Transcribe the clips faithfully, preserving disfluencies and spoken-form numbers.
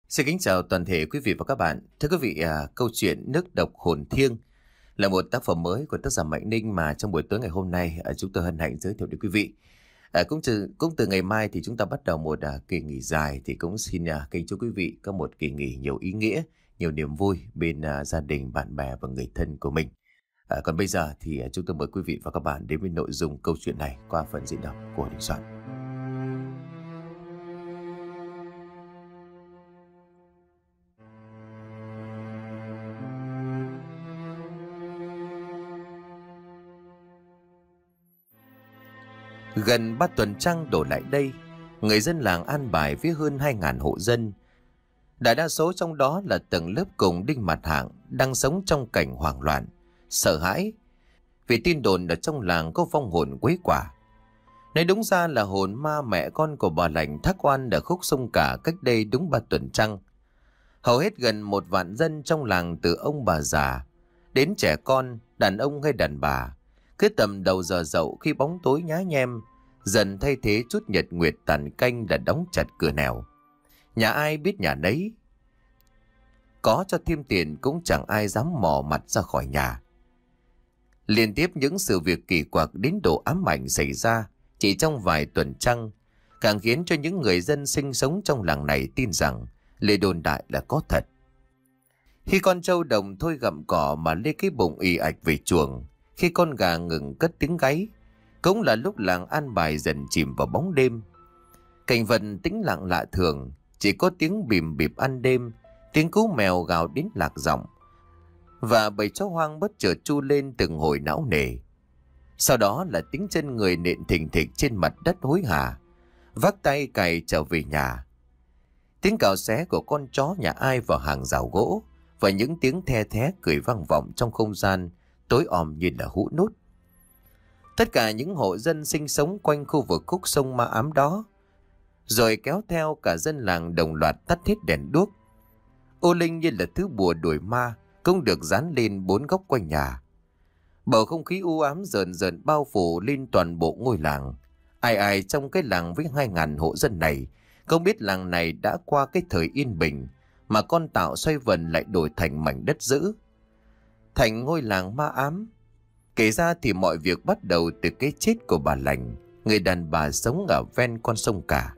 Xin kính chào toàn thể quý vị và các bạn. Thưa quý vị, à, câu chuyện Nước độc hồn thiêng là một tác phẩm mới của tác giả Mạnh Ninh mà trong buổi tối ngày hôm nay à, chúng tôi hân hạnh giới thiệu đến quý vị. À, cũng từ cũng từ ngày mai thì chúng ta bắt đầu một à, kỳ nghỉ dài, thì cũng xin à, kính chúc quý vị có một kỳ nghỉ nhiều ý nghĩa, nhiều niềm vui bên à, gia đình, bạn bè và người thân của mình. À, còn bây giờ thì à, chúng tôi mời quý vị và các bạn đến với nội dung câu chuyện này qua phần diễn đọc của Đình Soạn. Gần ba tuần trăng đổ lại đây, người dân làng An Bài với hơn hai ngàn hộ dân. Đại đa số trong đó là tầng lớp cùng đinh mặt hạng đang sống trong cảnh hoảng loạn, sợ hãi. Vì tin đồn ở trong làng có vong hồn quấy quả. Nói đúng ra là hồn ma mẹ con của bà Lành thác oan ở khúc sông Cả cách đây đúng ba tuần trăng. Hầu hết gần một vạn dân trong làng, từ ông bà già đến trẻ con, đàn ông hay đàn bà, cứ tầm đầu giờ dậu khi bóng tối nhá nhem dần thay thế chút nhật nguyệt tàn canh đã đóng chặt cửa nẻo. Nhà ai biết nhà nấy, có cho thêm tiền cũng chẳng ai dám mò mặt ra khỏi nhà. Liên tiếp những sự việc kỳ quặc đến độ ám ảnh xảy ra chỉ trong vài tuần trăng, càng khiến cho những người dân sinh sống trong làng này tin rằng lời đồn đại là có thật. Khi con trâu đồng thôi gặm cỏ mà lê cái bụng ì ạch về chuồng, khi con gà ngừng cất tiếng gáy, cũng là lúc làng An Bài dần chìm vào bóng đêm. Cảnh vật tĩnh lặng lạ thường, chỉ có tiếng bìm bịp ăn đêm, tiếng cú mèo gào đến lạc giọng, và bầy chó hoang bất chợt tru lên từng hồi não nề. Sau đó là tiếng chân người nện thình thịch trên mặt đất hối hả, vác tay cày trở về nhà. Tiếng cào xé của con chó nhà ai vào hàng rào gỗ, và những tiếng the thé cười vang vọng trong không gian tối om như là hũ nút. Tất cả những hộ dân sinh sống quanh khu vực khúc sông ma ám đó, rồi kéo theo cả dân làng đồng loạt tắt hết đèn đuốc. Ô linh như là thứ bùa đuổi ma cũng được dán lên bốn góc quanh nhà. Bầu không khí u ám dần dần bao phủ lên toàn bộ ngôi làng. Ai ai trong cái làng với hai ngàn hộ dân này không biết làng này đã qua cái thời yên bình, mà con tạo xoay vần lại đổi thành mảnh đất dữ, thành ngôi làng ma ám. Kể ra thì mọi việc bắt đầu từ cái chết của bà Lành, người đàn bà sống ở ven con sông Cả.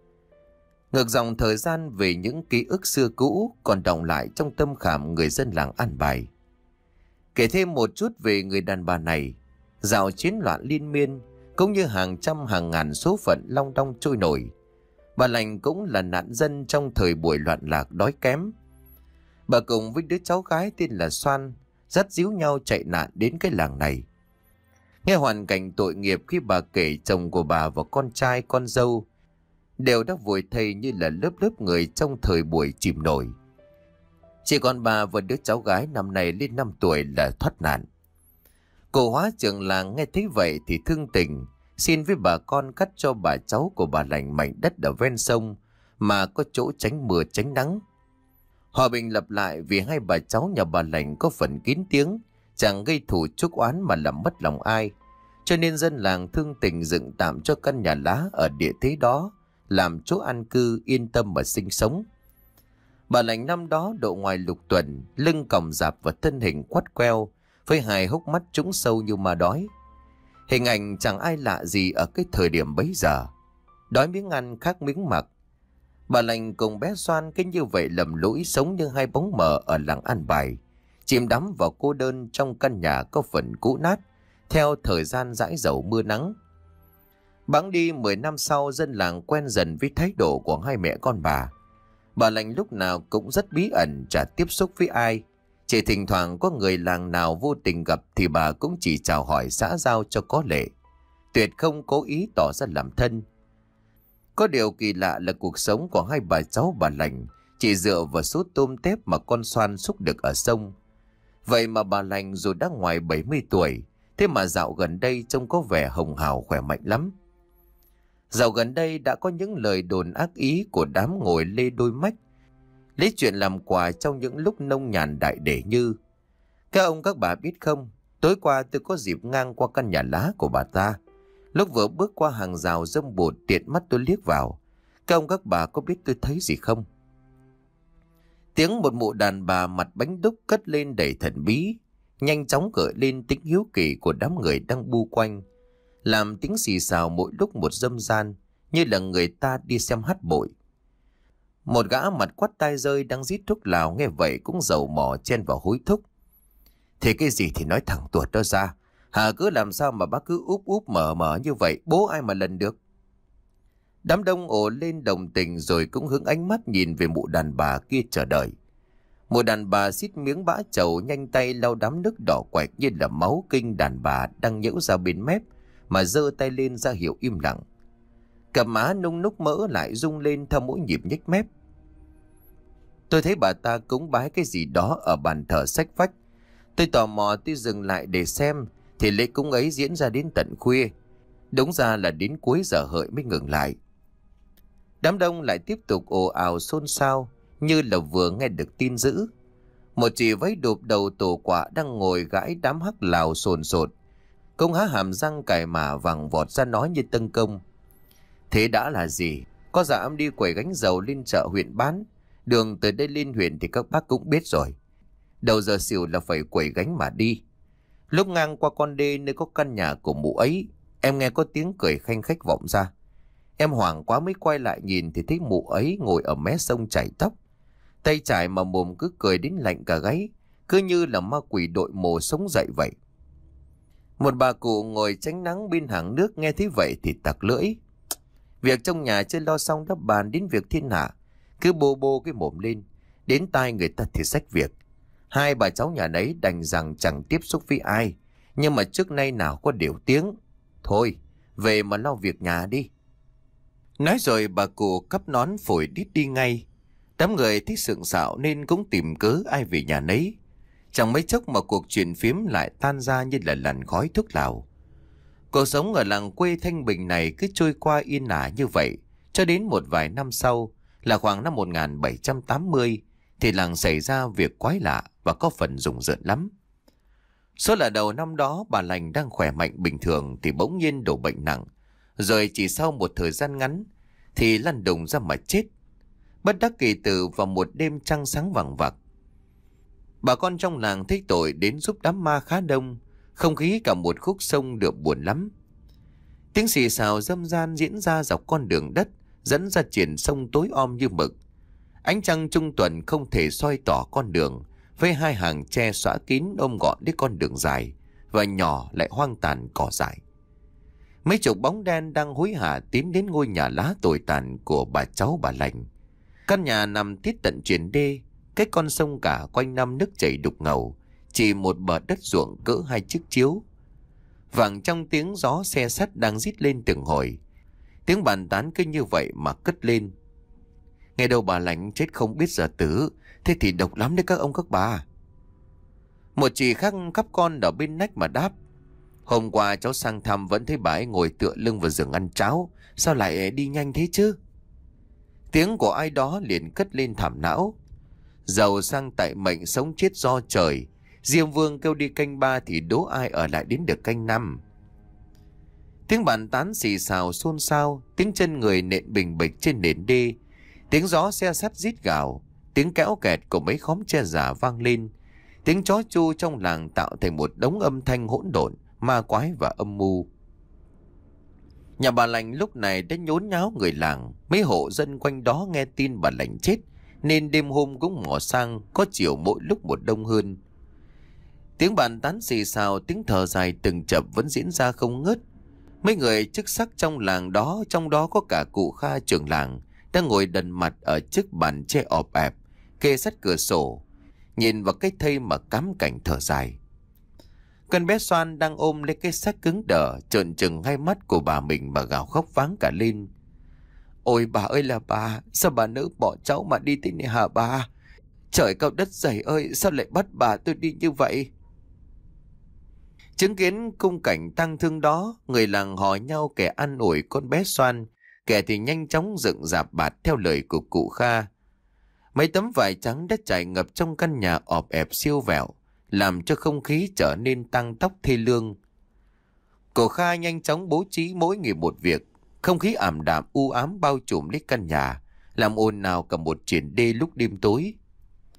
Ngược dòng thời gian về những ký ức xưa cũ còn đọng lại trong tâm khảm người dân làng An Bài. Kể thêm một chút về người đàn bà này, dạo chiến loạn liên miên, cũng như hàng trăm hàng ngàn số phận long đong trôi nổi, bà Lành cũng là nạn dân trong thời buổi loạn lạc đói kém. Bà cùng với đứa cháu gái tên là Xoan dắt díu nhau chạy nạn đến cái làng này. Nghe hoàn cảnh tội nghiệp khi bà kể, chồng của bà và con trai con dâu đều đã vùi thây như là lớp lớp người trong thời buổi chìm nổi. Chỉ còn bà và đứa cháu gái năm nay lên năm tuổi là thoát nạn. Cô hóa trưởng làng nghe thấy vậy thì thương tình, xin với bà con cắt cho bà cháu của bà Lành mảnh đất ở ven sông mà có chỗ tránh mưa tránh nắng. Hòa bình lập lại vì hai bà cháu nhà bà Lành có phần kín tiếng, chẳng gây thù chuốc oán mà làm mất lòng ai, cho nên dân làng thương tình dựng tạm cho căn nhà lá ở địa thế đó làm chỗ an cư yên tâm mà sinh sống. Bà Lành năm đó độ ngoài lục tuần, lưng còng rạp và thân hình quắt queo, với hai hốc mắt trũng sâu như ma đói. Hình ảnh chẳng ai lạ gì ở cái thời điểm bấy giờ. Đói miếng ăn khác miếng mặc, bà Lành cùng bé Xoan cứ như vậy lầm lũi sống như hai bóng mờ ở làng An Bài, chìm đắm vào cô đơn trong căn nhà có phần cũ nát theo thời gian dãi dầu mưa nắng. Bẵng đi mười năm sau, dân làng quen dần với thái độ của hai mẹ con bà. Bà Lành lúc nào cũng rất bí ẩn, chả tiếp xúc với ai. Chỉ thỉnh thoảng có người làng nào vô tình gặp thì bà cũng chỉ chào hỏi xã giao cho có lệ, tuyệt không cố ý tỏ ra làm thân. Có điều kỳ lạ là cuộc sống của hai bà cháu bà Lành chỉ dựa vào số tôm tép mà con Xoan xúc được ở sông. Vậy mà bà Lành dù đã ngoài bảy mươi tuổi, thế mà dạo gần đây trông có vẻ hồng hào khỏe mạnh lắm. Dạo gần đây đã có những lời đồn ác ý của đám ngồi lê đôi mách, lấy chuyện làm quà trong những lúc nông nhàn đại để như: các ông các bà biết không, tối qua tôi có dịp ngang qua căn nhà lá của bà ta. Lúc vừa bước qua hàng rào dâm bụt, tiện mắt tôi liếc vào. Các ông các bà có biết tôi thấy gì không? Tiếng một mụ đàn bà mặt bánh đúc cất lên đầy thần bí, nhanh chóng gợi lên tính hiếu kỳ của đám người đang bu quanh, làm tiếng xì xào mỗi lúc một dâm gian, như là người ta đi xem hát bội. Một gã mặt quắt tai rơi đang rít thuốc lào nghe vậy cũng dầu mỏ chen vào hối thúc. Thế cái gì thì nói thẳng tuột đó ra. Hà cứ làm sao mà bác cứ úp úp mở mở như vậy, bố ai mà lần được. Đám đông ồ lên đồng tình rồi cũng hướng ánh mắt nhìn về mụ đàn bà kia chờ đợi. Mụ đàn bà xít miếng bã chầu nhanh tay lau đám nước đỏ quạch như là máu kinh đàn bà đang nhễu ra bên mép mà giơ tay lên ra hiệu im lặng. Cặp má nung núc mỡ lại rung lên theo mỗi nhịp nhếch mép. Tôi thấy bà ta cúng bái cái gì đó ở bàn thờ sách vách. Tôi tò mò tôi dừng lại để xem thì lễ cúng ấy diễn ra đến tận khuya. Đúng ra là đến cuối giờ hợi mới ngừng lại. Đám đông lại tiếp tục ồ ào xôn xao như là vừa nghe được tin dữ. Một chị váy đụp đầu tổ quả đang ngồi gãi đám hắc lào sồn sột. Công há hàm răng cài mả vàng vọt ra nói như tâng công. Thế đã là gì? Có dạ em đi quẩy gánh dầu lên chợ huyện bán. Đường từ đây lên huyện thì các bác cũng biết rồi. Đầu giờ xỉu là phải quẩy gánh mà đi. Lúc ngang qua con đê nơi có căn nhà của mụ ấy, em nghe có tiếng cười khanh khách vọng ra. Em hoảng quá mới quay lại nhìn thì thấy mụ ấy ngồi ở mé sông chải tóc. Tay chải mà mồm cứ cười đến lạnh cả gáy, cứ như là ma quỷ đội mồ sống dậy vậy. Một bà cụ ngồi tránh nắng bên hàng nước nghe thấy vậy thì tặc lưỡi. Việc trong nhà chưa lo xong đắp bàn đến việc thiên hạ, cứ bô bô cái mồm lên, đến tai người ta thì xách việc. Hai bà cháu nhà nấy đành rằng chẳng tiếp xúc với ai, nhưng mà trước nay nào có điều tiếng. Thôi, về mà lo việc nhà đi. Nói rồi bà cụ cắp nón phổi đít đi ngay. Đám người thích sượng sạo nên cũng tìm cớ ai về nhà nấy. Chẳng mấy chốc mà cuộc chuyện phiếm lại tan ra như là làn khói thuốc lào. Cuộc sống ở làng quê thanh bình này cứ trôi qua yên ả như vậy, cho đến một vài năm sau, là khoảng năm một nghìn bảy trăm tám mươi, thì làng xảy ra việc quái lạ và có phần rùng rợn lắm. Số là đầu năm đó bà lành đang khỏe mạnh bình thường thì bỗng nhiên đổ bệnh nặng, rồi chỉ sau một thời gian ngắn thì lăn đùng ra mà chết. Bất đắc kỳ tử vào một đêm trăng sáng vằng vặc. Bà con trong làng thấy tội đến giúp đám ma khá đông, không khí cả một khúc sông được buồn lắm. Tiếng xì xào râm ran diễn ra dọc con đường đất dẫn ra triển sông tối om như mực. Ánh trăng trung tuần không thể soi tỏ con đường, với hai hàng tre xõa kín ôm gọn đến con đường dài và nhỏ lại hoang tàn cỏ dại. Mấy chục bóng đen đang hối hả tiến đến ngôi nhà lá tồi tàn của bà cháu bà lành. Căn nhà nằm tít tận triền đê, cái con sông cả quanh năm nước chảy đục ngầu, chỉ một bờ đất ruộng cỡ hai chiếc chiếu. Vàng trong tiếng gió xe sắt đang rít lên từng hồi. Tiếng bàn tán cứ như vậy mà cất lên. Nghe đâu bà lành chết không biết giờ tử, thế thì độc lắm đấy các ông các bà. Một chị khác cắp con ở bên nách mà đáp. Hôm qua cháu sang thăm vẫn thấy bà ấy ngồi tựa lưng vào giường ăn cháo, sao lại đi nhanh thế chứ? Tiếng của ai đó liền cất lên thảm não. Giàu sang tại mệnh sống chết do trời, Diêm Vương kêu đi canh ba thì đố ai ở lại đến được canh năm. Tiếng bàn tán xì xào xôn xao, tiếng chân người nện bình bịch trên nền đê, tiếng gió xe sắt rít gào, tiếng kéo kẹt của mấy khóm tre già vang lên, tiếng chó chu trong làng tạo thành một đống âm thanh hỗn độn, ma quái và âm mưu. Nhà bà lành lúc này đã nhốn nháo người làng, mấy hộ dân quanh đó nghe tin bà lành chết nên đêm hôm cũng ngỏ sang, có chiều mỗi lúc một đông hơn. Tiếng bàn tán xì xào, tiếng thở dài từng chập vẫn diễn ra không ngớt. Mấy người chức sắc trong làng đó, trong đó có cả cụ Kha trưởng làng, đang ngồi đần mặt ở trước bàn tre ọp ẹp, kê sát cửa sổ, nhìn vào cái thây mà cắm cảnh thở dài. Con bé Xoan đang ôm lấy cái xác cứng đờ, trợn trừng hai mắt của bà mình mà gào khóc váng cả lên. Ôi bà ơi là bà, sao bà nữ bỏ cháu mà đi thế này hả bà? Trời cao đất dày ơi, sao lại bắt bà tôi đi như vậy? Chứng kiến khung cảnh tang thương đó, người làng hò nhau, kẻ an ủi con bé Xoan, kẻ thì nhanh chóng dựng dạp bạt theo lời của cụ Kha. Mấy tấm vải trắng đã trải ngập trong căn nhà ọp ẹp siêu vẹo, làm cho không khí trở nên tăng tóc thê lương. Cụ Kha nhanh chóng bố trí mỗi người một việc, không khí ảm đạm u ám bao trùm lấy căn nhà, làm ồn ào cả một triển đê lúc đêm tối.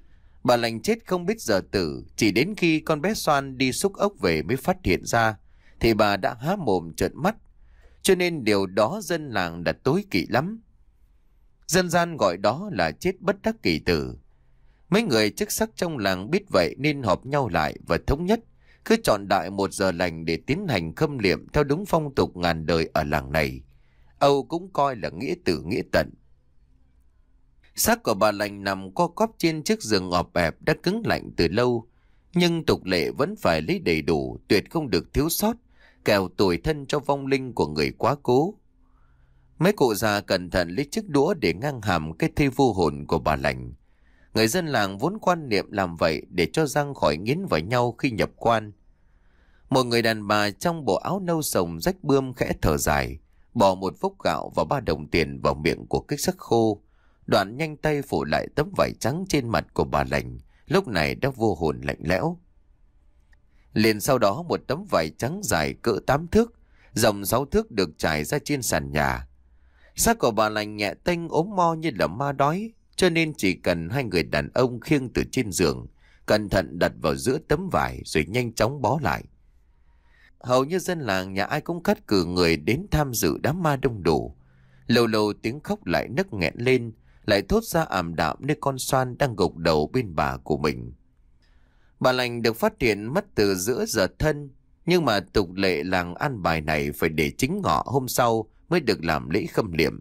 Bà lành chết không biết giờ tử, chỉ đến khi con bé Xoan đi xúc ốc về mới phát hiện ra, thì bà đã há mồm trợn mắt. Cho nên điều đó dân làng đã tối kỵ lắm. Dân gian gọi đó là chết bất đắc kỳ tử. Mấy người chức sắc trong làng biết vậy nên họp nhau lại và thống nhất cứ chọn đại một giờ lành để tiến hành khâm liệm theo đúng phong tục ngàn đời ở làng này. Âu cũng coi là nghĩa tử nghĩa tận. Xác của bà lành nằm co quắp trên chiếc giường ọp ẹp đã cứng lạnh từ lâu, nhưng tục lệ vẫn phải lấy đầy đủ, tuyệt không được thiếu sót, kẻo tủi thân cho vong linh của người quá cố. Mấy cụ già cẩn thận lấy chiếc đũa để ngang hàm cái thi vô hồn của bà lành. Người dân làng vốn quan niệm làm vậy để cho răng khỏi nghiến vào nhau khi nhập quan. Một người đàn bà trong bộ áo nâu sồng rách bươm khẽ thở dài, bỏ một vốc gạo và ba đồng tiền vào miệng của cái xác khô, đoạn nhanh tay phủ lại tấm vải trắng trên mặt của bà lành, lúc này đã vô hồn lạnh lẽo. Liền sau đó một tấm vải trắng dài cỡ tám thước, rộng sáu thước được trải ra trên sàn nhà. Xác của bà lành nhẹ tênh ốm mo như là ma đói, cho nên chỉ cần hai người đàn ông khiêng từ trên giường, cẩn thận đặt vào giữa tấm vải rồi nhanh chóng bó lại. Hầu như dân làng nhà ai cũng cắt cử người đến tham dự đám ma đông đủ. Lâu lâu tiếng khóc lại nấc nghẹn lên, lại thốt ra ảm đạm nơi con Xoan đang gục đầu bên bà của mình. Bà lành được phát hiện mất từ giữa giờ thân, nhưng mà tục lệ làng an bài này phải để chính ngọ hôm sau mới được làm lễ khâm liệm.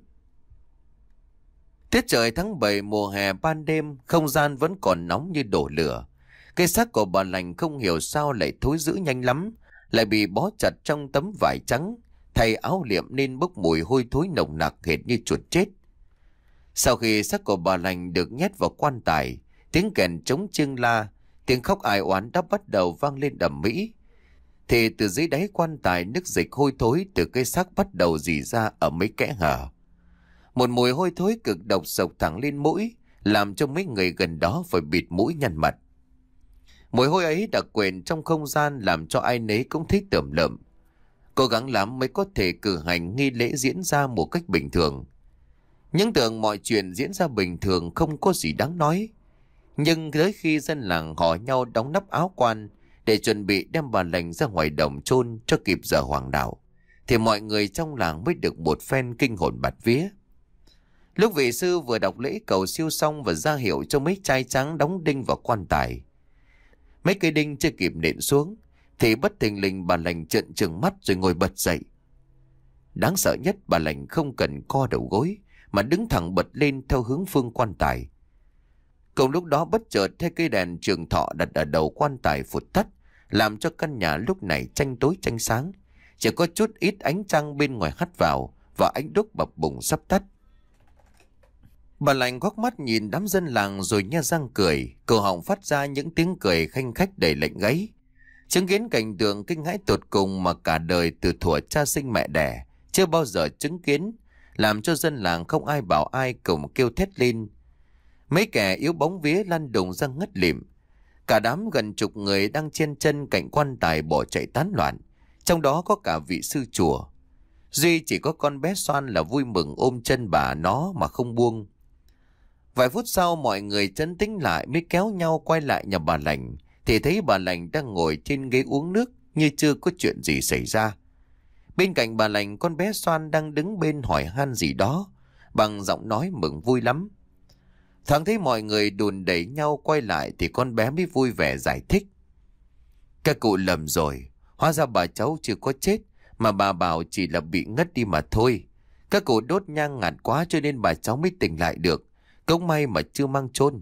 Tiết trời tháng bảy mùa hè ban đêm, không gian vẫn còn nóng như đổ lửa. Cái xác của bà lành không hiểu sao lại thối rữa nhanh lắm, lại bị bó chặt trong tấm vải trắng, thay áo liệm nên bốc mùi hôi thối nồng nặc hệt như chuột chết. Sau khi xác của bà lành được nhét vào quan tài, tiếng kèn trống chiêng la, tiếng khóc ai oán đã bắt đầu vang lên ầm ĩ. Thì từ dưới đáy quan tài, nước dịch hôi thối từ cái xác bắt đầu rỉ ra ở mấy kẽ hở. Một mùi hôi thối cực độc sộc thẳng lên mũi, làm cho mấy người gần đó phải bịt mũi nhăn mặt. Mùi hôi ấy đặc quện trong không gian làm cho ai nấy cũng thấy tởm lợm. Cố gắng lắm mới có thể cử hành nghi lễ diễn ra một cách bình thường. Những tưởng mọi chuyện diễn ra bình thường không có gì đáng nói. Nhưng tới khi dân làng hò nhau đóng nắp áo quan để chuẩn bị đem bà lành ra ngoài đồng chôn cho kịp giờ hoàng đạo, thì mọi người trong làng mới được một phen kinh hồn bạt vía. Lúc vị sư vừa đọc lễ cầu siêu xong và ra hiệu cho mấy trai trắng đóng đinh vào quan tài, mấy cây đinh chưa kịp nện xuống thì bất thình lình bà lành trợn trừng mắt rồi ngồi bật dậy. Đáng sợ nhất, bà lành không cần co đầu gối mà đứng thẳng bật lên theo hướng phương quan tài. Cùng lúc đó bất chợt thấy cây đèn trường thọ đặt ở đầu quan tài phụt tắt, làm cho căn nhà lúc này tranh tối tranh sáng, chỉ có chút ít ánh trăng bên ngoài hắt vào và ánh đuốc bập bùng sắp tắt. Bà lành quắc mắt nhìn đám dân làng rồi nhe răng cười, cổ họng phát ra những tiếng cười khanh khách đầy lạnh gáy. Chứng kiến cảnh tượng kinh hãi tột cùng mà cả đời từ thuở cha sinh mẹ đẻ chưa bao giờ chứng kiến, làm cho dân làng không ai bảo ai cùng kêu thét lên. Mấy kẻ yếu bóng vía lăn đùng ra ngất lịm. Cả đám gần chục người đang chen chân cạnh quan tài bỏ chạy tán loạn, trong đó có cả vị sư chùa. Duy chỉ có con bé Xoan là vui mừng ôm chân bà nó mà không buông. Vài phút sau mọi người trấn tĩnh lại mới kéo nhau quay lại nhà bà lành, thì thấy bà lành đang ngồi trên ghế uống nước như chưa có chuyện gì xảy ra. Bên cạnh bà lành, con bé Xoan đang đứng bên hỏi han gì đó bằng giọng nói mừng vui lắm. Thoáng thấy mọi người đùn đẩy nhau quay lại thì con bé mới vui vẻ giải thích. Các cụ lầm rồi, hóa ra bà cháu chưa có chết, mà bà bảo chỉ là bị ngất đi mà thôi. Các cụ đốt nhang ngạt quá cho nên bà cháu mới tỉnh lại được, cũng may mà chưa mang chôn.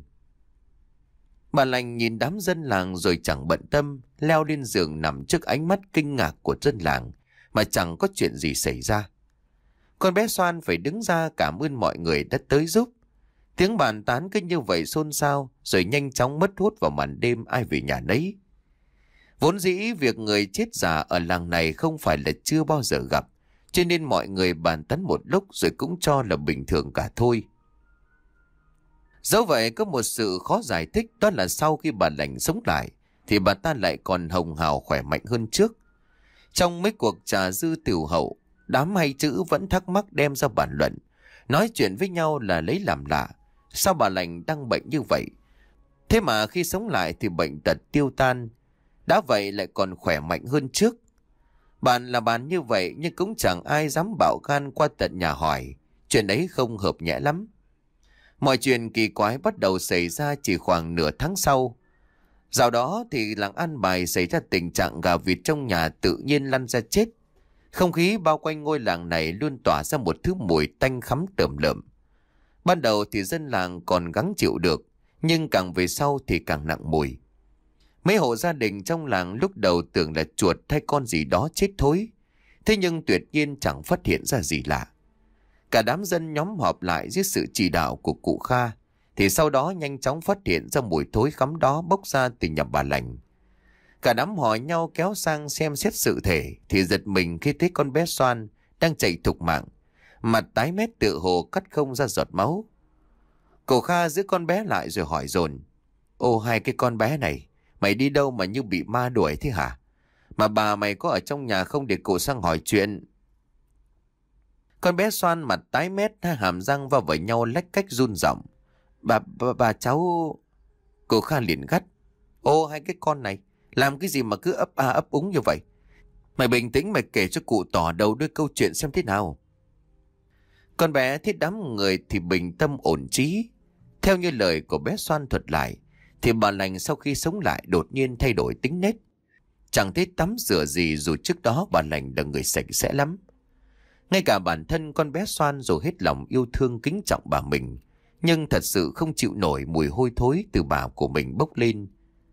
Bà lành nhìn đám dân làng rồi chẳng bận tâm, leo lên giường nằm trước ánh mắt kinh ngạc của dân làng mà chẳng có chuyện gì xảy ra. Con bé Xoan phải đứng ra cảm ơn mọi người đã tới giúp. Tiếng bàn tán cứ như vậy xôn xao rồi nhanh chóng mất hút vào màn đêm ai về nhà nấy. Vốn dĩ việc người chết già ở làng này không phải là chưa bao giờ gặp, cho nên mọi người bàn tán một lúc rồi cũng cho là bình thường cả thôi. Dẫu vậy có một sự khó giải thích, đó là sau khi bà lành sống lại thì bà ta lại còn hồng hào khỏe mạnh hơn trước. Trong mấy cuộc trà dư tiểu hậu, đám hay chữ vẫn thắc mắc đem ra bàn luận, nói chuyện với nhau là lấy làm lạ. Sao bà lành đang bệnh như vậy Thế mà khi sống lại thì bệnh tật tiêu tan, đã vậy lại còn khỏe mạnh hơn trước. Bạn là bạn như vậy nhưng cũng chẳng ai dám bạo gan qua tận nhà hỏi. Chuyện ấy không hợp nhẽ lắm. Mọi chuyện kỳ quái bắt đầu xảy ra chỉ khoảng nửa tháng sau. Dạo đó thì làng An Bài xảy ra tình trạng gà vịt trong nhà tự nhiên lăn ra chết. Không khí bao quanh ngôi làng này luôn tỏa ra một thứ mùi tanh khắm tởm lợm. Ban đầu thì dân làng còn gắng chịu được, nhưng càng về sau thì càng nặng mùi. Mấy hộ gia đình trong làng lúc đầu tưởng là chuột hay con gì đó chết thối. Thế nhưng tuyệt nhiên chẳng phát hiện ra gì lạ. Cả đám dân nhóm họp lại dưới sự chỉ đạo của cụ Kha, thì sau đó nhanh chóng phát hiện ra mùi thối khắm đó bốc ra từ nhà bà Lành. Cả đám hỏi nhau kéo sang xem xét sự thể, thì giật mình khi thấy con bé Xoan đang chạy thục mạng, mặt tái mét tựa hồ cắt không ra giọt máu. Cụ Kha giữ con bé lại rồi hỏi dồn: Ô hai cái con bé này, mày đi đâu mà như bị ma đuổi thế hả? Mà bà mày có ở trong nhà không để cụ sang hỏi chuyện? Con bé Xoan mặt tái mét, hai hàm răng vào với nhau lách cách run giọng: Bà, bà, bà cháu... Cụ Kha liền gắt: Ô hai cái con này, làm cái gì mà cứ ấp a ấp úng như vậy? Mày bình tĩnh mày kể cho cụ tỏ đầu đuôi câu chuyện xem thế nào. Con bé thấy đám người thì bình tâm ổn trí. Theo như lời của bé Xoan thuật lại, thì bà Lành sau khi sống lại đột nhiên thay đổi tính nết. Chẳng thấy tắm rửa gì dù trước đó bà Lành là người sạch sẽ lắm. Ngay cả bản thân con bé Xoan dù hết lòng yêu thương kính trọng bà mình, nhưng thật sự không chịu nổi mùi hôi thối từ bà của mình bốc lên.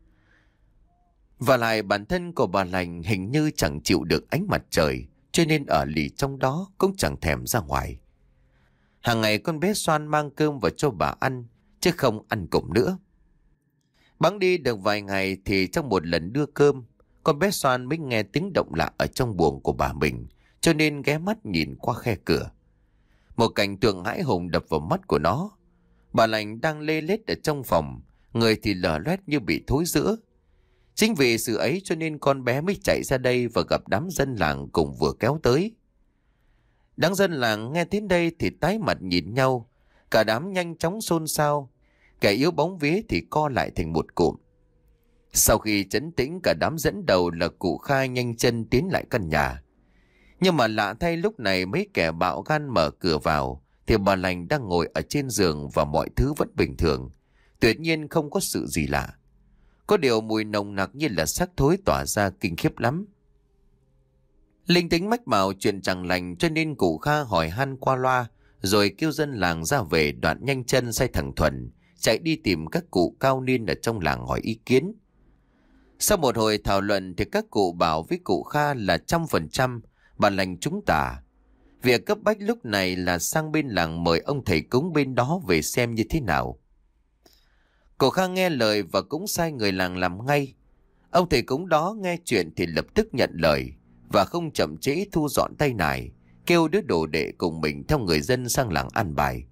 Và lại bản thân của bà Lành hình như chẳng chịu được ánh mặt trời, cho nên ở lì trong đó cũng chẳng thèm ra ngoài. Hàng ngày con bé Xoan mang cơm vào cho bà ăn, chứ không ăn cùng nữa. Bẵng đi được vài ngày thì trong một lần đưa cơm, con bé Xoan mới nghe tiếng động lạ ở trong buồng của bà mình, cho nên ghé mắt nhìn qua khe cửa. Một cảnh tượng hãi hùng đập vào mắt của nó. Bà Lành đang lê lết ở trong phòng, người thì lở loét như bị thối rữa. Chính vì sự ấy cho nên con bé mới chạy ra đây và gặp đám dân làng cùng vừa kéo tới. Đám dân làng nghe đến đây thì tái mặt nhìn nhau, cả đám nhanh chóng xôn xao, kẻ yếu bóng vía thì co lại thành một cụm. Sau khi trấn tĩnh, cả đám dẫn đầu là cụ Kha nhanh chân tiến lại căn nhà. Nhưng mà lạ thay, lúc này mấy kẻ bạo gan mở cửa vào thì bà Lành đang ngồi ở trên giường và mọi thứ vẫn bình thường, tuyệt nhiên không có sự gì lạ. Có điều mùi nồng nặc như là xác thối tỏa ra kinh khiếp lắm. Linh tính mách bảo chuyện chẳng lành, cho nên cụ Kha hỏi han qua loa rồi kêu dân làng ra về, đoạn nhanh chân say thẳng Thuần chạy đi tìm các cụ cao niên ở trong làng hỏi ý kiến. Sau một hồi thảo luận thì các cụ bảo với cụ Kha là trăm phần trăm bà Lành trúng tà. Việc cấp bách lúc này là sang bên làng mời ông thầy cúng bên đó về xem như thế nào. Cụ Kha nghe lời và cũng sai người làng làm ngay. Ông thầy cúng đó nghe chuyện thì lập tức nhận lời và không chậm trễ thu dọn tay nải, kêu đứa đồ đệ cùng mình theo người dân sang làng An Bài.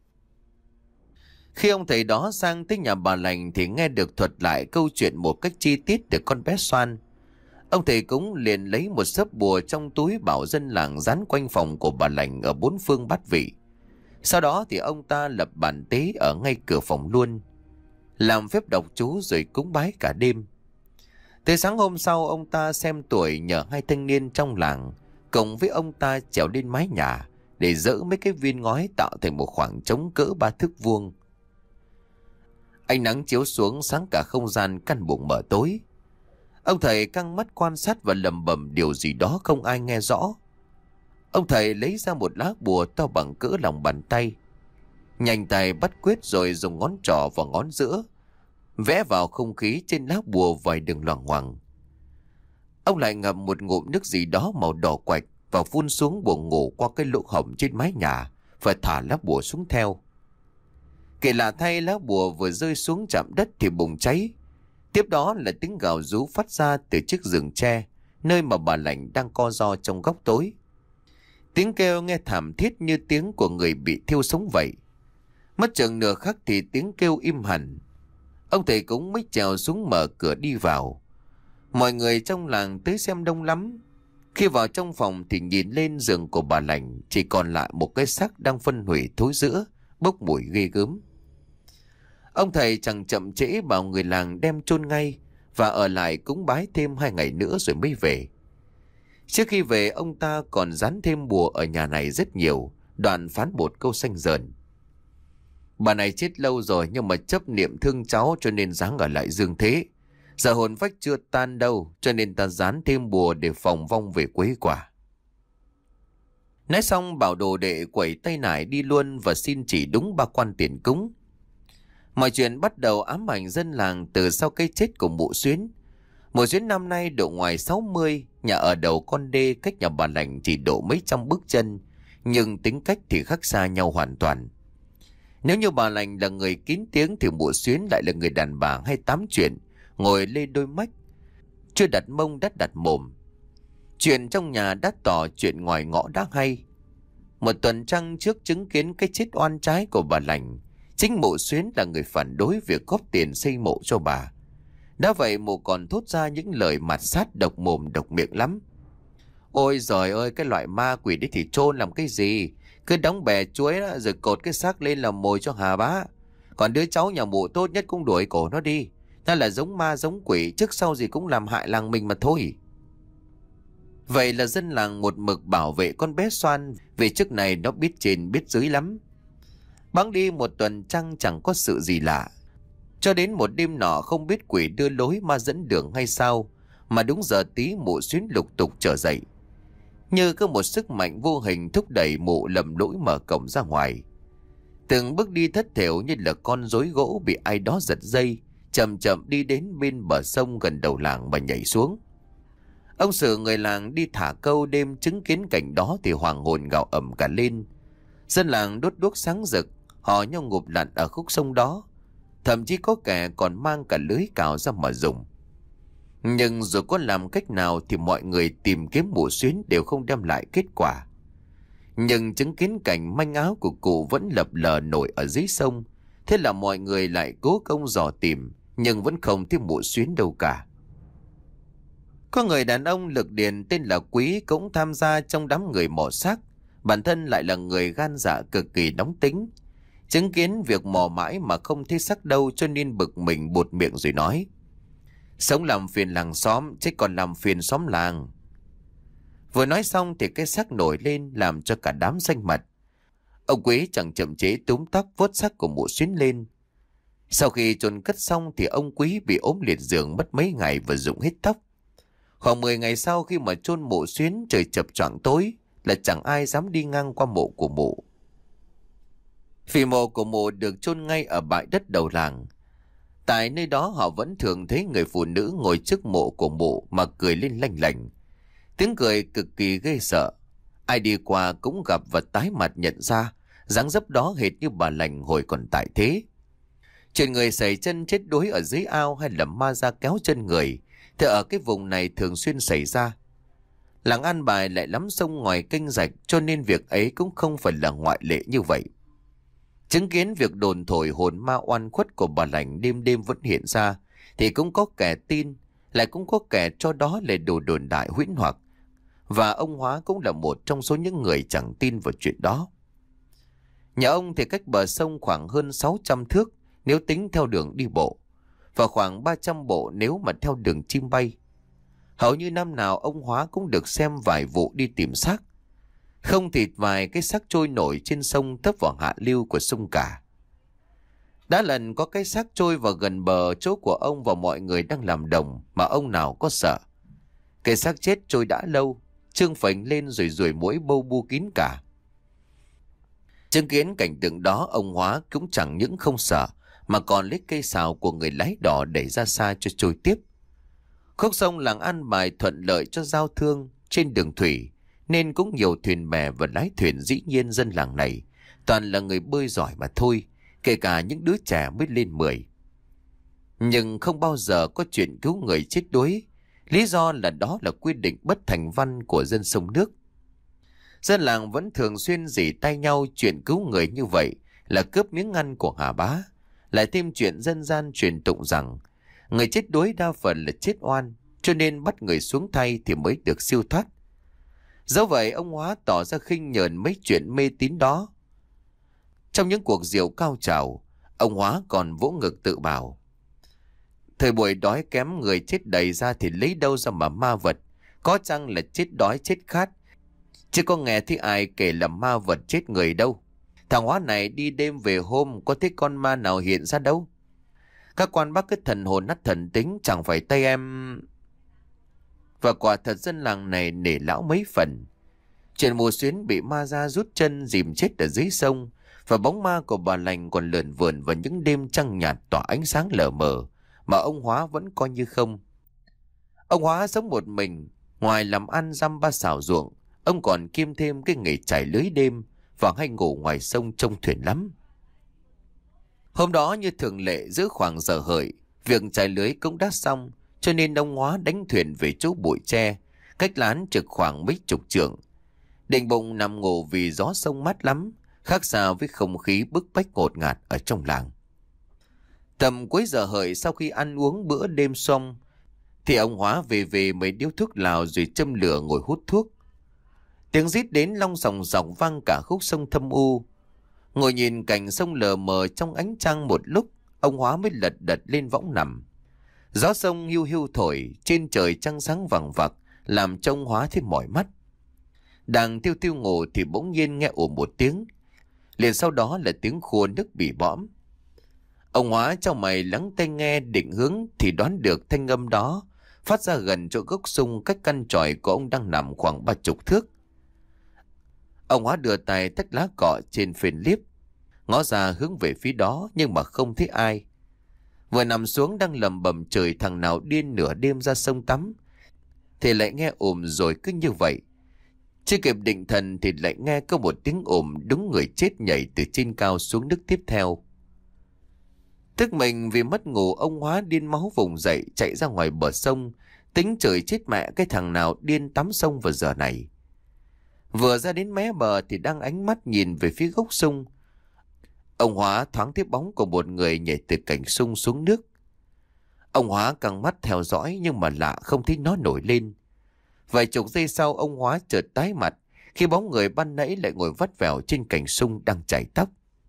Khi ông thầy đó sang tới nhà bà Lành thì nghe được thuật lại câu chuyện một cách chi tiết từ con bé Xoan. Ông thầy cúng liền lấy một xấp bùa trong túi bảo dân làng dán quanh phòng của bà Lành ở bốn phương bát vị. Sau đó thì ông ta lập bàn tế ở ngay cửa phòng luôn, làm phép đọc chú rồi cúng bái cả đêm. Tới sáng hôm sau, ông ta xem tuổi nhờ hai thanh niên trong làng cùng với ông ta trèo lên mái nhà để dỡ mấy cái viên ngói tạo thành một khoảng trống cỡ ba thước vuông. Ánh nắng chiếu xuống sáng cả không gian căn buồng mở tối. Ông thầy căng mắt quan sát và lẩm bẩm điều gì đó không ai nghe rõ. Ông thầy lấy ra một lá bùa to bằng cỡ lòng bàn tay, nhanh tay bắt quyết rồi dùng ngón trỏ và ngón giữa vẽ vào không khí trên lá bùa vài đường loằng ngoằng. Ông lại ngậm một ngụm nước gì đó màu đỏ quạch và phun xuống buồng ngủ qua cái lỗ hổng trên mái nhà và thả lá bùa xuống theo. Kỳ lạ thay, lá bùa vừa rơi xuống chạm đất thì bùng cháy. Tiếp đó là tiếng gào rú phát ra từ chiếc giường tre nơi mà bà Lành đang co ro trong góc tối. Tiếng kêu nghe thảm thiết như tiếng của người bị thiêu sống vậy. Mất chừng nửa khắc thì tiếng kêu im hẳn. Ông thầy cũng mới trèo xuống mở cửa đi vào. Mọi người trong làng tới xem đông lắm. Khi vào trong phòng thì nhìn lên giường của bà Lành chỉ còn lại một cái xác đang phân hủy thối rữa, bốc mùi ghê gớm. Ông thầy chẳng chậm trễ bảo người làng đem chôn ngay và ở lại cúng bái thêm hai ngày nữa rồi mới về. Trước khi về, ông ta còn dán thêm bùa ở nhà này rất nhiều, đoạn phán một câu xanh dờn: bà này chết lâu rồi nhưng mà chấp niệm thương cháu cho nên dáng ở lại dương thế. Giờ hồn phách chưa tan đâu, cho nên ta dán thêm bùa để phòng vong về quấy quả. Nói xong bảo đồ đệ quẩy tay nải đi luôn và xin chỉ đúng ba quan tiền cúng. Mọi chuyện bắt đầu ám ảnh dân làng từ sau cái chết của mụ Xuyến. Mụ Xuyến năm nay độ ngoài sáu mươi, nhà ở đầu con đê, cách nhà bà Lành chỉ độ mấy trăm bước chân, nhưng tính cách thì khác xa nhau hoàn toàn. Nếu như bà Lành là người kín tiếng thì mụ Xuyến lại là người đàn bà hay tám chuyện, ngồi lê đôi mách, chưa đặt mông đắt đặt mồm. Chuyện trong nhà đã tỏ, chuyện ngoài ngõ đã hay. Một tuần trăng trước chứng kiến cái chết oan trái của bà Lành, chính mụ Xuyến là người phản đối việc góp tiền xây mộ cho bà. Đã vậy mụ còn thốt ra những lời mạt sát độc mồm độc miệng lắm. Ôi giời ơi, cái loại ma quỷ đấy thì chôn làm cái gì? Cứ đóng bè chuối đó, rồi cột cái xác lên làm mồi cho Hà Bá. Còn đứa cháu nhà mụ tốt nhất cũng đuổi cổ nó đi. Nó là giống ma giống quỷ, trước sau gì cũng làm hại làng mình mà thôi. Vậy là dân làng một mực bảo vệ con bé Xoan, vì trước này nó biết trên biết dưới lắm. Bẵng đi một tuần trăng chẳng có sự gì lạ. Cho đến một đêm nọ, không biết quỷ đưa lối ma dẫn đường hay sao, mà đúng giờ tí mụ Xuyến lục tục trở dậy. Như có một sức mạnh vô hình thúc đẩy mụ lầm lũi mở cổng ra ngoài. Từng bước đi thất thểu như là con rối gỗ bị ai đó giật dây, chậm chậm đi đến bên bờ sông gần đầu làng và nhảy xuống. Ông Sự người làng đi thả câu đêm chứng kiến cảnh đó thì hoàng hồn gào ầm cả lên. Dân làng đốt đuốc sáng rực, họ nhau ngụp lặn ở khúc sông đó. Thậm chí có kẻ còn mang cả lưới cào ra mà dùng. Nhưng dù có làm cách nào thì mọi người tìm kiếm mụ Xuyến đều không đem lại kết quả. Nhưng chứng kiến cảnh manh áo của cụ vẫn lập lờ nổi ở dưới sông, thế là mọi người lại cố công dò tìm, nhưng vẫn không thấy mụ Xuyến đâu cả. Có người đàn ông lực điền tên là Quý cũng tham gia trong đám người mò xác. Bản thân lại là người gan dạ cực kỳ nóng tính. Chứng kiến việc mò mãi mà không thấy xác đâu, cho nên bực mình buột miệng rồi nói: sống làm phiền làng xóm, chứ còn làm phiền xóm làng. Vừa nói xong thì cái xác nổi lên làm cho cả đám xanh mặt. Ông Quý chẳng chậm chế túm tóc vuốt xác của mụ Xuyến lên. Sau khi chôn cất xong thì ông Quý bị ốm liệt giường mất mấy ngày và rụng hết tóc. Khoảng mười ngày sau, khi mà chôn mụ Xuyến, trời chập choạng tối là chẳng ai dám đi ngang qua mộ của mụ. Vì mộ của mụ được chôn ngay ở bãi đất đầu làng. Tại nơi đó họ vẫn thường thấy người phụ nữ ngồi trước mộ của mụ mà cười lên lanh lảnh. Tiếng cười cực kỳ ghê sợ. Ai đi qua cũng gặp và tái mặt nhận ra dáng dấp đó hệt như bà Lành hồi còn tại thế. Chuyện người sẩy chân chết đuối ở dưới ao hay là ma ra kéo chân người thì ở cái vùng này thường xuyên xảy ra. Làng An Bài lại lắm sông ngoài kênh rạch, cho nên việc ấy cũng không phải là ngoại lệ như vậy. Chứng kiến việc đồn thổi hồn ma oan khuất của bà Lành đêm đêm vẫn hiện ra, thì cũng có kẻ tin, lại cũng có kẻ cho đó là đồ đồn đại huyễn hoặc. Và ông Hóa cũng là một trong số những người chẳng tin vào chuyện đó. Nhà ông thì cách bờ sông khoảng hơn sáu trăm thước nếu tính theo đường đi bộ, và khoảng ba trăm bộ nếu mà theo đường chim bay. Hầu như năm nào ông Hóa cũng được xem vài vụ đi tìm xác. Không thì vài cái xác trôi nổi trên sông tấp vào hạ lưu của sông cả. Đã lần có cái xác trôi vào gần bờ chỗ của ông và mọi người đang làm đồng mà ông nào có sợ. Cái xác chết trôi đã lâu, trương phình lên rồi ruồi muỗi bâu bu kín cả. Chứng kiến cảnh tượng đó, ông Hóa cũng chẳng những không sợ mà còn lấy cây sào của người lái đò đẩy ra xa cho trôi tiếp. Khúc sông làng An Bài thuận lợi cho giao thương trên đường thủy, nên cũng nhiều thuyền bè và lái thuyền. Dĩ nhiên dân làng này toàn là người bơi giỏi mà thôi, kể cả những đứa trẻ mới lên mười. Nhưng không bao giờ có chuyện cứu người chết đuối, lý do là đó là quy định bất thành văn của dân sông nước. Dân làng vẫn thường xuyên rỉ tay nhau chuyện cứu người như vậy là cướp miếng ăn của Hà Bá. Lại thêm chuyện dân gian truyền tụng rằng người chết đuối đa phần là chết oan, cho nên bắt người xuống thay thì mới được siêu thoát. Dẫu vậy, ông Hóa tỏ ra khinh nhờn mấy chuyện mê tín đó. Trong những cuộc rượu cao trào, Ông Hóa còn vỗ ngực tự bảo: thời buổi đói kém, người chết đầy ra thì lấy đâu ra mà ma vật, có chăng là chết đói chết khát, chứ có nghe thấy ai kể là ma vật chết người đâu. Thằng Hóa này đi đêm về hôm, có thấy con ma nào hiện ra đâu. Các quan bác cứ thần hồn nát thần tính, chẳng phải tay em. Và quả thật dân làng này nể lão mấy phần. Chuyện Mùa Xuyến bị ma ra rút chân dìm chết ở dưới sông, và bóng ma của bà lành còn lượn vườn vào những đêm trăng nhạt tỏa ánh sáng lờ mờ, mà ông Hóa vẫn coi như không. Ông Hóa sống một mình, ngoài làm ăn dăm ba xào ruộng, ông còn kiêm thêm cái nghề trải lưới đêm và hay ngủ ngoài sông trông thuyền lắm. Hôm đó như thường lệ, giữa khoảng giờ hợi, việc trải lưới cũng đã xong, cho nên ông Hóa đánh thuyền về chỗ bụi tre, cách lán trực khoảng mấy chục trượng. Định bụng nằm ngủ vì gió sông mát lắm, khác xa với không khí bức bách ngột ngạt ở trong làng. Tầm cuối giờ hợi, sau khi ăn uống bữa đêm xong, thì ông Hóa về về mấy điếu thuốc lào rồi châm lửa ngồi hút thuốc. Tiếng rít đến long sòng sòng vang cả khúc sông thâm u. Ngồi nhìn cảnh sông lờ mờ trong ánh trăng một lúc, ông Hóa mới lật đật lên võng nằm. Gió sông hiu hiu thổi, trên trời trăng sáng vằng vặc, làm cho ông Hóa thấy mỏi mắt. Đang tiêu tiêu ngủ thì bỗng nhiên nghe ồ một tiếng, liền sau đó là tiếng khua nước bị bõm. Ông Hóa trong mày lắng tai nghe định hướng thì đoán được thanh âm đó phát ra gần chỗ gốc sung cách căn tròi của ông đang nằm khoảng ba chục thước. Ông Hóa đưa tay tách lá cọ trên phên liếp, ngó ra hướng về phía đó nhưng mà không thấy ai. Vừa nằm xuống đang lầm bầm trời thằng nào điên nửa đêm ra sông tắm, thì lại nghe ồm rồi cứ như vậy. Chưa kịp định thần thì lại nghe có một tiếng ồm đúng người chết nhảy từ trên cao xuống nước tiếp theo. Thức mình vì mất ngủ, ông Hóa điên máu vùng dậy chạy ra ngoài bờ sông, tính trời chết mẹ cái thằng nào điên tắm sông vào giờ này. Vừa ra đến mé bờ thì đang ánh mắt nhìn về phía gốc sung. Ông Hóa thoáng thấy bóng của một người nhảy từ cành sung xuống nước. Ông Hóa căng mắt theo dõi nhưng mà lạ không thấy nó nổi lên. Vài chục giây sau, ông Hóa chợt tái mặt khi bóng người ban nãy lại ngồi vắt vẻo trên cành sung đang chảy tóc.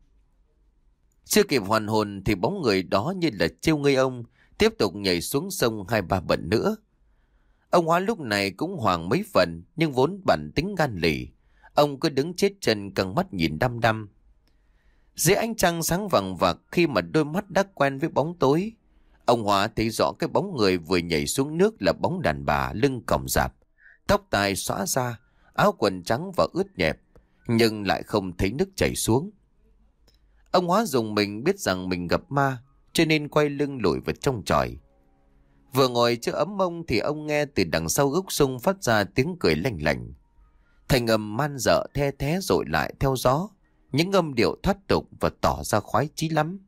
Chưa kịp hoàn hồn thì bóng người đó như là trêu ngây ông, tiếp tục nhảy xuống sông hai ba bận nữa. Ông Hóa lúc này cũng hoảng mấy phần, nhưng vốn bản tính gan lì, ông cứ đứng chết chân căng mắt nhìn đăm đăm. Dưới ánh trăng sáng vằng vặc, khi mà đôi mắt đã quen với bóng tối, ông Hóa thấy rõ cái bóng người vừa nhảy xuống nước là bóng đàn bà lưng còng rạp, tóc tai xõa ra, áo quần trắng và ướt nhẹp, nhưng lại không thấy nước chảy xuống. Ông Hóa dùng mình biết rằng mình gặp ma, cho nên quay lưng lùi vào trong chòi. Vừa ngồi chưa ấm mông thì ông nghe từ đằng sau gốc sung phát ra tiếng cười lanh lảnh. Thành âm man dợ the thé dội lại theo gió, những âm điệu thoát tục và tỏ ra khoái chí lắm.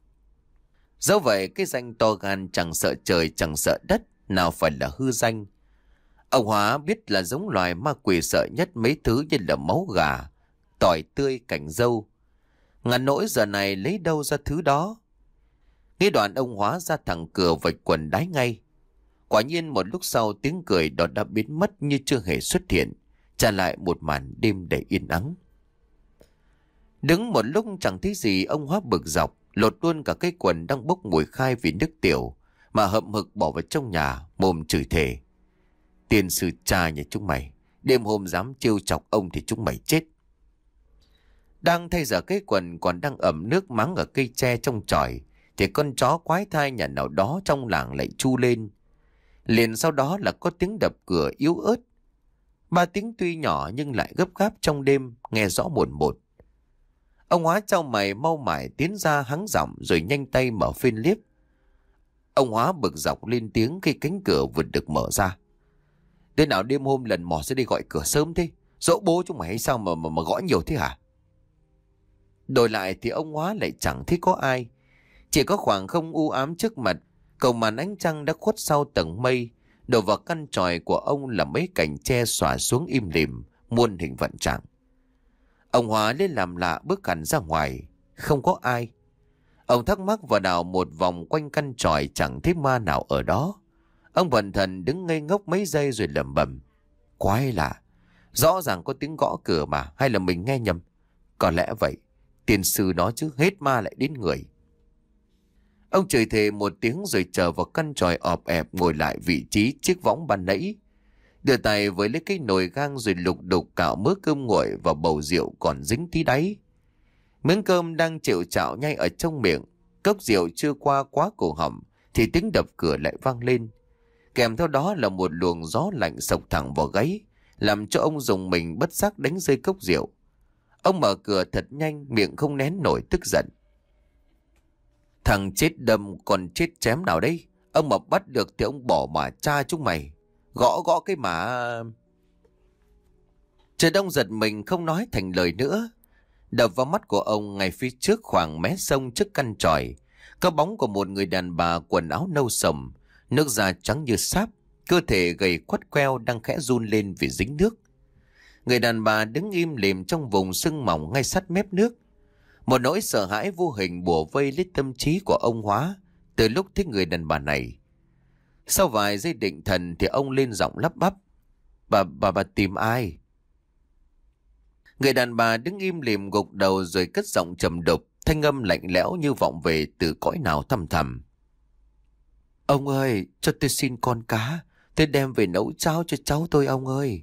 Dẫu vậy cái danh to gan chẳng sợ trời chẳng sợ đất nào phải là hư danh. Ông Hóa biết là giống loài ma quỷ sợ nhất mấy thứ như là máu gà, tỏi tươi, cảnh dâu. Ngàn nỗi giờ này lấy đâu ra thứ đó. Nghĩ đoạn ông Hóa ra thẳng cửa vạch quần đái ngay. Quả nhiên một lúc sau tiếng cười đó đã biến mất như chưa hề xuất hiện, trả lại một màn đêm đầy yên ắng. Đứng một lúc chẳng thấy gì, ông Hóa bực dọc lột luôn cả cái quần đang bốc mùi khai vì nước tiểu mà hậm hực bỏ vào trong nhà, mồm chửi thề: tiên sư cha nhà chúng mày, đêm hôm dám trêu chọc ông thì chúng mày chết. Đang thay giờ cái quần còn đang ẩm nước mắng ở cây tre trong chòi thì con chó quái thai nhà nào đó trong làng lại chu lên. Liền sau đó là có tiếng đập cửa yếu ớt. Ba tiếng tuy nhỏ nhưng lại gấp gáp trong đêm, nghe rõ một một. Ông Hóa chau mày mau mải tiến ra hắng giọng rồi nhanh tay mở phên liếp. Ông Hóa bực dọc lên tiếng khi cánh cửa vừa được mở ra: đứa nào đêm hôm lần mò sẽ đi gọi cửa sớm thế? Dỗ bố chúng mày hay sao mà mà, mà gõ nhiều thế hả? Đổi lại thì ông Hóa lại chẳng thấy có ai. Chỉ có khoảng không u ám trước mặt, cầu màn ánh trăng đã khuất sau tầng mây, đổ vào căn tròi của ông là mấy cành tre xõa xuống im lìm, muôn hình vạn trạng. Ông Hóa lên làm lạ bước hẳn ra ngoài, không có ai. Ông thắc mắc và đào một vòng quanh căn tròi chẳng thấy ma nào ở đó. Ông bần thần đứng ngây ngốc mấy giây rồi lẩm bẩm: quái lạ, rõ ràng có tiếng gõ cửa mà, hay là mình nghe nhầm? Có lẽ vậy, tiên sư nó chứ, hết ma lại đến người. Ông chửi thề một tiếng rồi trở vào căn tròi ọp ẹp ngồi lại vị trí chiếc võng ban nãy. Đưa tay với lấy cái nồi gang rồi lục đục cạo mớ cơm nguội vào bầu rượu còn dính tí đáy. Miếng cơm đang chịu chạo nhai ở trong miệng, cốc rượu chưa qua quá cổ họng thì tiếng đập cửa lại vang lên. Kèm theo đó là một luồng gió lạnh xộc thẳng vào gáy, làm cho ông dùng mình bất giác đánh rơi cốc rượu. Ông mở cửa thật nhanh, miệng không nén nổi tức giận. Thằng chết đâm còn chết chém nào đây? Ông mà bắt được thì ông bỏ mà cha chúng mày. Gõ gõ cái mà... Trời đông giật mình không nói thành lời nữa. Đập vào mắt của ông ngay phía trước khoảng mé sông trước căn tròi, có bóng của một người đàn bà quần áo nâu sầm, nước da trắng như sáp, cơ thể gầy quắt queo đang khẽ run lên vì dính nước. Người đàn bà đứng im lìm trong vùng sưng mỏng ngay sát mép nước. Một nỗi sợ hãi vô hình bủa vây lấy tâm trí của ông Hóa từ lúc thấy người đàn bà này. Sau vài giây định thần thì ông lên giọng lắp bắp. Bà, bà, bà tìm ai? Người đàn bà đứng im lìm gục đầu rồi cất giọng trầm đục, thanh âm lạnh lẽo như vọng về từ cõi nào thăm thẳm. Ông ơi, cho tôi xin con cá, tôi đem về nấu cháo cho cháu tôi ông ơi.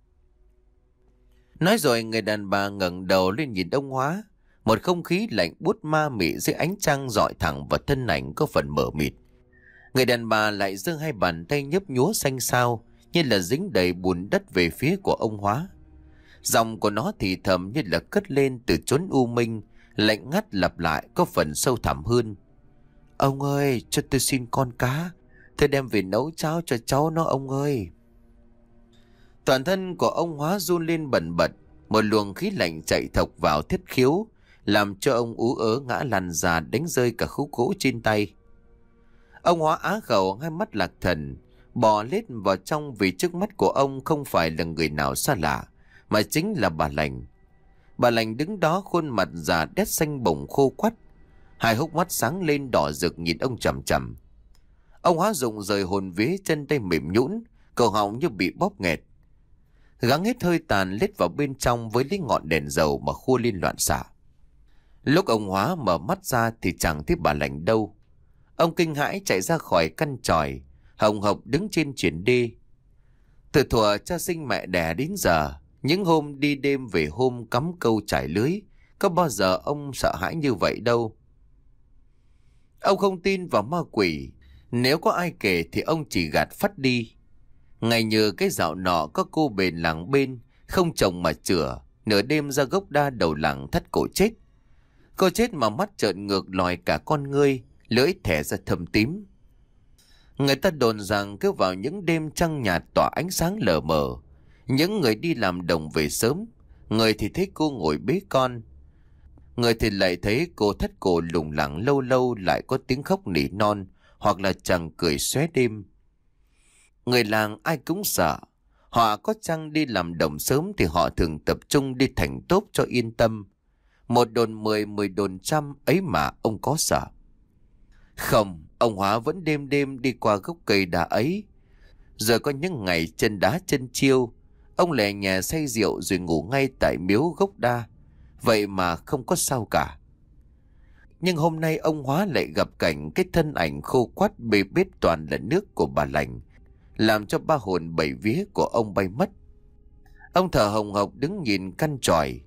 Nói rồi người đàn bà ngẩng đầu lên nhìn ông Hóa. Một không khí lạnh buốt ma mị dưới ánh trăng rọi thẳng vào thân ảnh có phần mờ mịt. Người đàn bà lại giơ hai bàn tay nhấp nhúa xanh xao như là dính đầy bùn đất về phía của ông Hóa. Giọng của nó thì thầm như là cất lên từ chốn u minh, lạnh ngắt lặp lại có phần sâu thẳm hơn. Ông ơi, cho tôi xin con cá, tôi đem về nấu cháo cho cháu nó ông ơi. Toàn thân của ông Hóa run lên bần bật, một luồng khí lạnh chạy thọc vào thiết khiếu, làm cho ông ú ớ ngã lăn ra đánh rơi cả khúc gỗ trên tay. Ông Hóa á khẩu, hai mắt lạc thần, bò lết vào trong vì trước mắt của ông không phải là người nào xa lạ, mà chính là bà Lành. Bà Lành đứng đó khuôn mặt già đét xanh bồng khô quắt, hai hốc mắt sáng lên đỏ rực nhìn ông chằm chằm. Ông Hóa rụng rời hồn vía, chân tay mềm nhũn, cổ họng như bị bóp nghẹt. Gắng hết hơi tàn lết vào bên trong với lấy ngọn đèn dầu mà khua lên loạn xạ. Lúc ông Hóa mở mắt ra thì chẳng thấy bà Lành đâu. Ông kinh hãi chạy ra khỏi căn tròi, hồng hộc đứng trên triển đê. Từ thuở cha sinh mẹ đẻ đến giờ, những hôm đi đêm về hôm cắm câu trải lưới, có bao giờ ông sợ hãi như vậy đâu. Ông không tin vào ma quỷ, nếu có ai kể thì ông chỉ gạt phắt đi. Ngày như cái dạo nọ có cô bền làng bên, không chồng mà chửa, nửa đêm ra gốc đa đầu làng thắt cổ chết. Cô chết mà mắt trợn ngược lòi cả con ngươi, lưỡi thẻ ra thâm tím. Người ta đồn rằng cứ vào những đêm trăng nhạt tỏa ánh sáng lờ mờ, những người đi làm đồng về sớm, người thì thấy cô ngồi bế con, người thì lại thấy cô thắt cổ lủng lẳng, lâu lâu lại có tiếng khóc nỉ non hoặc là chàng cười xóe đêm. Người làng ai cũng sợ, họ có chăng đi làm đồng sớm thì họ thường tập trung đi thành tốp cho yên tâm. Một đồn mười, mười đồn trăm ấy mà ông có sợ. Không, ông Hóa vẫn đêm đêm đi qua gốc cây đá ấy. Rồi có những ngày chân đá chân chiêu, ông lẻ nhà say rượu rồi ngủ ngay tại miếu gốc đa. Vậy mà không có sao cả. Nhưng hôm nay ông Hóa lại gặp cảnh cái thân ảnh khô quắt bê bết toàn là nước của bà Lành, làm cho ba hồn bảy vía của ông bay mất. Ông thở hồng hộc đứng nhìn căn tròi.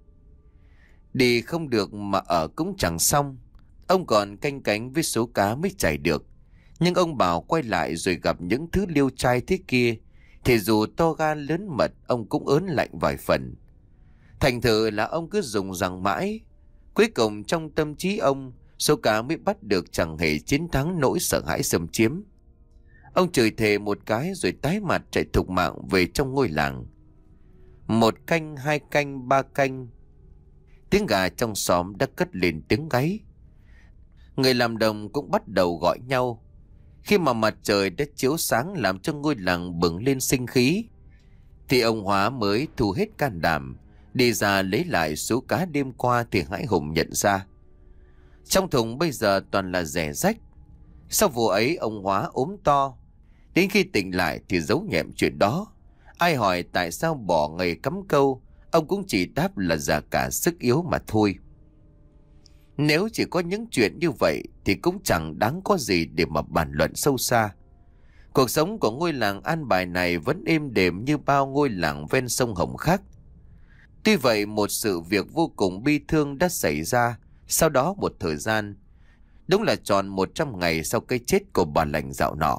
Đi không được mà ở cũng chẳng xong. Ông còn canh cánh với số cá mới chảy được. Nhưng ông bảo quay lại rồi gặp những thứ liêu trai thế kia, thì dù to gan lớn mật ông cũng ớn lạnh vài phần. Thành thử là ông cứ dùng rằng mãi. Cuối cùng trong tâm trí ông, số cá mới bắt được chẳng hề chiến thắng nỗi sợ hãi xâm chiếm. Ông chửi thề một cái rồi tái mặt chạy thục mạng về trong ngôi làng. Một canh, hai canh, ba canh, tiếng gà trong xóm đã cất lên tiếng gáy. Người làm đồng cũng bắt đầu gọi nhau. Khi mà mặt trời đã chiếu sáng làm cho ngôi làng bừng lên sinh khí, thì ông Hóa mới thu hết can đảm đi ra lấy lại số cá đêm qua thì hãi hùng nhận ra trong thùng bây giờ toàn là rẻ rách. Sau vụ ấy ông Hóa ốm to, đến khi tỉnh lại thì giấu nhẹm chuyện đó. Ai hỏi tại sao bỏ nghề cắm câu, ông cũng chỉ đáp là già cả sức yếu mà thôi. Nếu chỉ có những chuyện như vậy thì thì cũng chẳng đáng có gì để mà bàn luận sâu xa. Cuộc sống của ngôi làng An Bài này vẫn êm đềm như bao ngôi làng ven sông Hồng khác. Tuy vậy, một sự việc vô cùng bi thương đã xảy ra sau đó một thời gian. Đúng là tròn một trăm ngày sau cái chết của bà lành dạo nọ.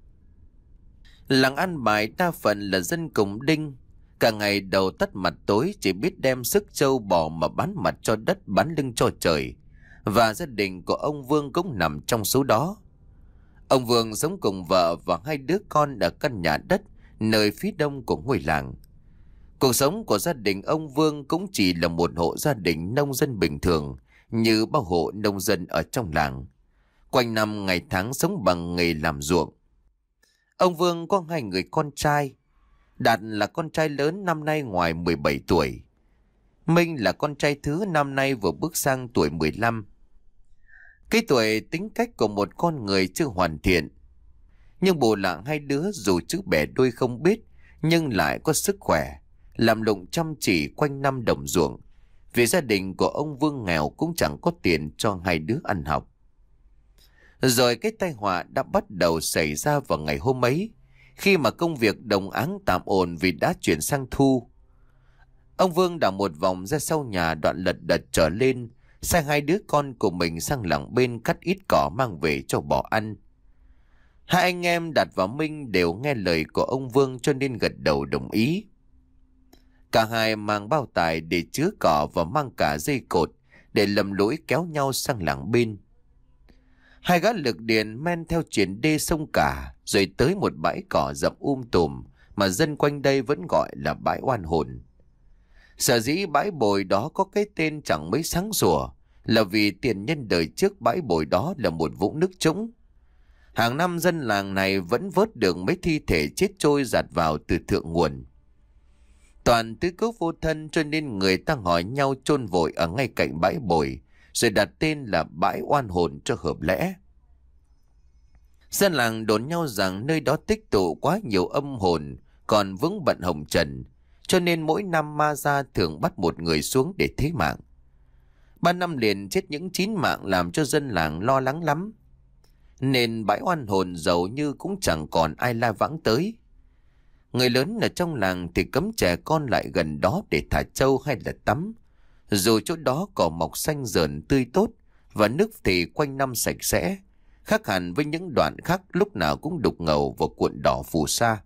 Làng An Bài đa phần là dân cùng đinh. Cả ngày đầu tắt mặt tối chỉ biết đem sức trâu bò mà bán mặt cho đất, bán lưng cho trời. Và gia đình của ông Vương cũng nằm trong số đó. Ông Vương sống cùng vợ và hai đứa con ở căn nhà đất nơi phía đông của ngôi làng. Cuộc sống của gia đình ông Vương cũng chỉ là một hộ gia đình nông dân bình thường như bao hộ nông dân ở trong làng. Quanh năm ngày tháng sống bằng nghề làm ruộng. Ông Vương có hai người con trai. Đạt là con trai lớn, năm nay ngoài mười bảy tuổi. Minh là con trai thứ, năm nay vừa bước sang tuổi mười lăm. Cái tuổi tính cách của một con người chưa hoàn thiện. Nhưng bù lại hai đứa dù chữ bẻ đôi không biết nhưng lại có sức khỏe, làm lụng chăm chỉ quanh năm đồng ruộng. Vì gia đình của ông Vương nghèo cũng chẳng có tiền cho hai đứa ăn học. Rồi cái tai họa đã bắt đầu xảy ra vào ngày hôm ấy, khi mà công việc đồng áng tạm ổn vì đã chuyển sang thu. Ông Vương đảo một vòng ra sau nhà, đoạn lật đật trở lên, sai hai đứa con của mình sang làng bên cắt ít cỏ mang về cho bò ăn. Hai anh em Đạt và Minh đều nghe lời của ông Vương cho nên gật đầu đồng ý. Cả hai mang bao tải để chứa cỏ và mang cả dây cột để lầm lũi kéo nhau sang làng bên. Hai gã lực điền men theo triển đê sông cả rồi tới một bãi cỏ rậm um tùm mà dân quanh đây vẫn gọi là bãi oan hồn. Sở dĩ bãi bồi đó có cái tên chẳng mấy sáng sủa là vì tiền nhân đời trước bãi bồi đó là một vũng nước trũng. Hàng năm dân làng này vẫn vớt được mấy thi thể chết trôi dạt vào từ thượng nguồn. Toàn tứ cứu vô thân cho nên người ta hỏi nhau chôn vội ở ngay cạnh bãi bồi, rồi đặt tên là bãi oan hồn cho hợp lẽ. Dân làng đồn nhau rằng nơi đó tích tụ quá nhiều âm hồn còn vướng bận hồng trần, cho nên mỗi năm ma gia thường bắt một người xuống để thế mạng. Ba năm liền chết những chín mạng làm cho dân làng lo lắng lắm. Nên bãi oan hồn dầu như cũng chẳng còn ai la vãng tới. Người lớn ở trong làng thì cấm trẻ con lại gần đó để thả trâu hay là tắm. Dù chỗ đó cỏ mọc xanh rờn tươi tốt và nước thì quanh năm sạch sẽ, khác hẳn với những đoạn khác lúc nào cũng đục ngầu và cuộn đỏ phù sa.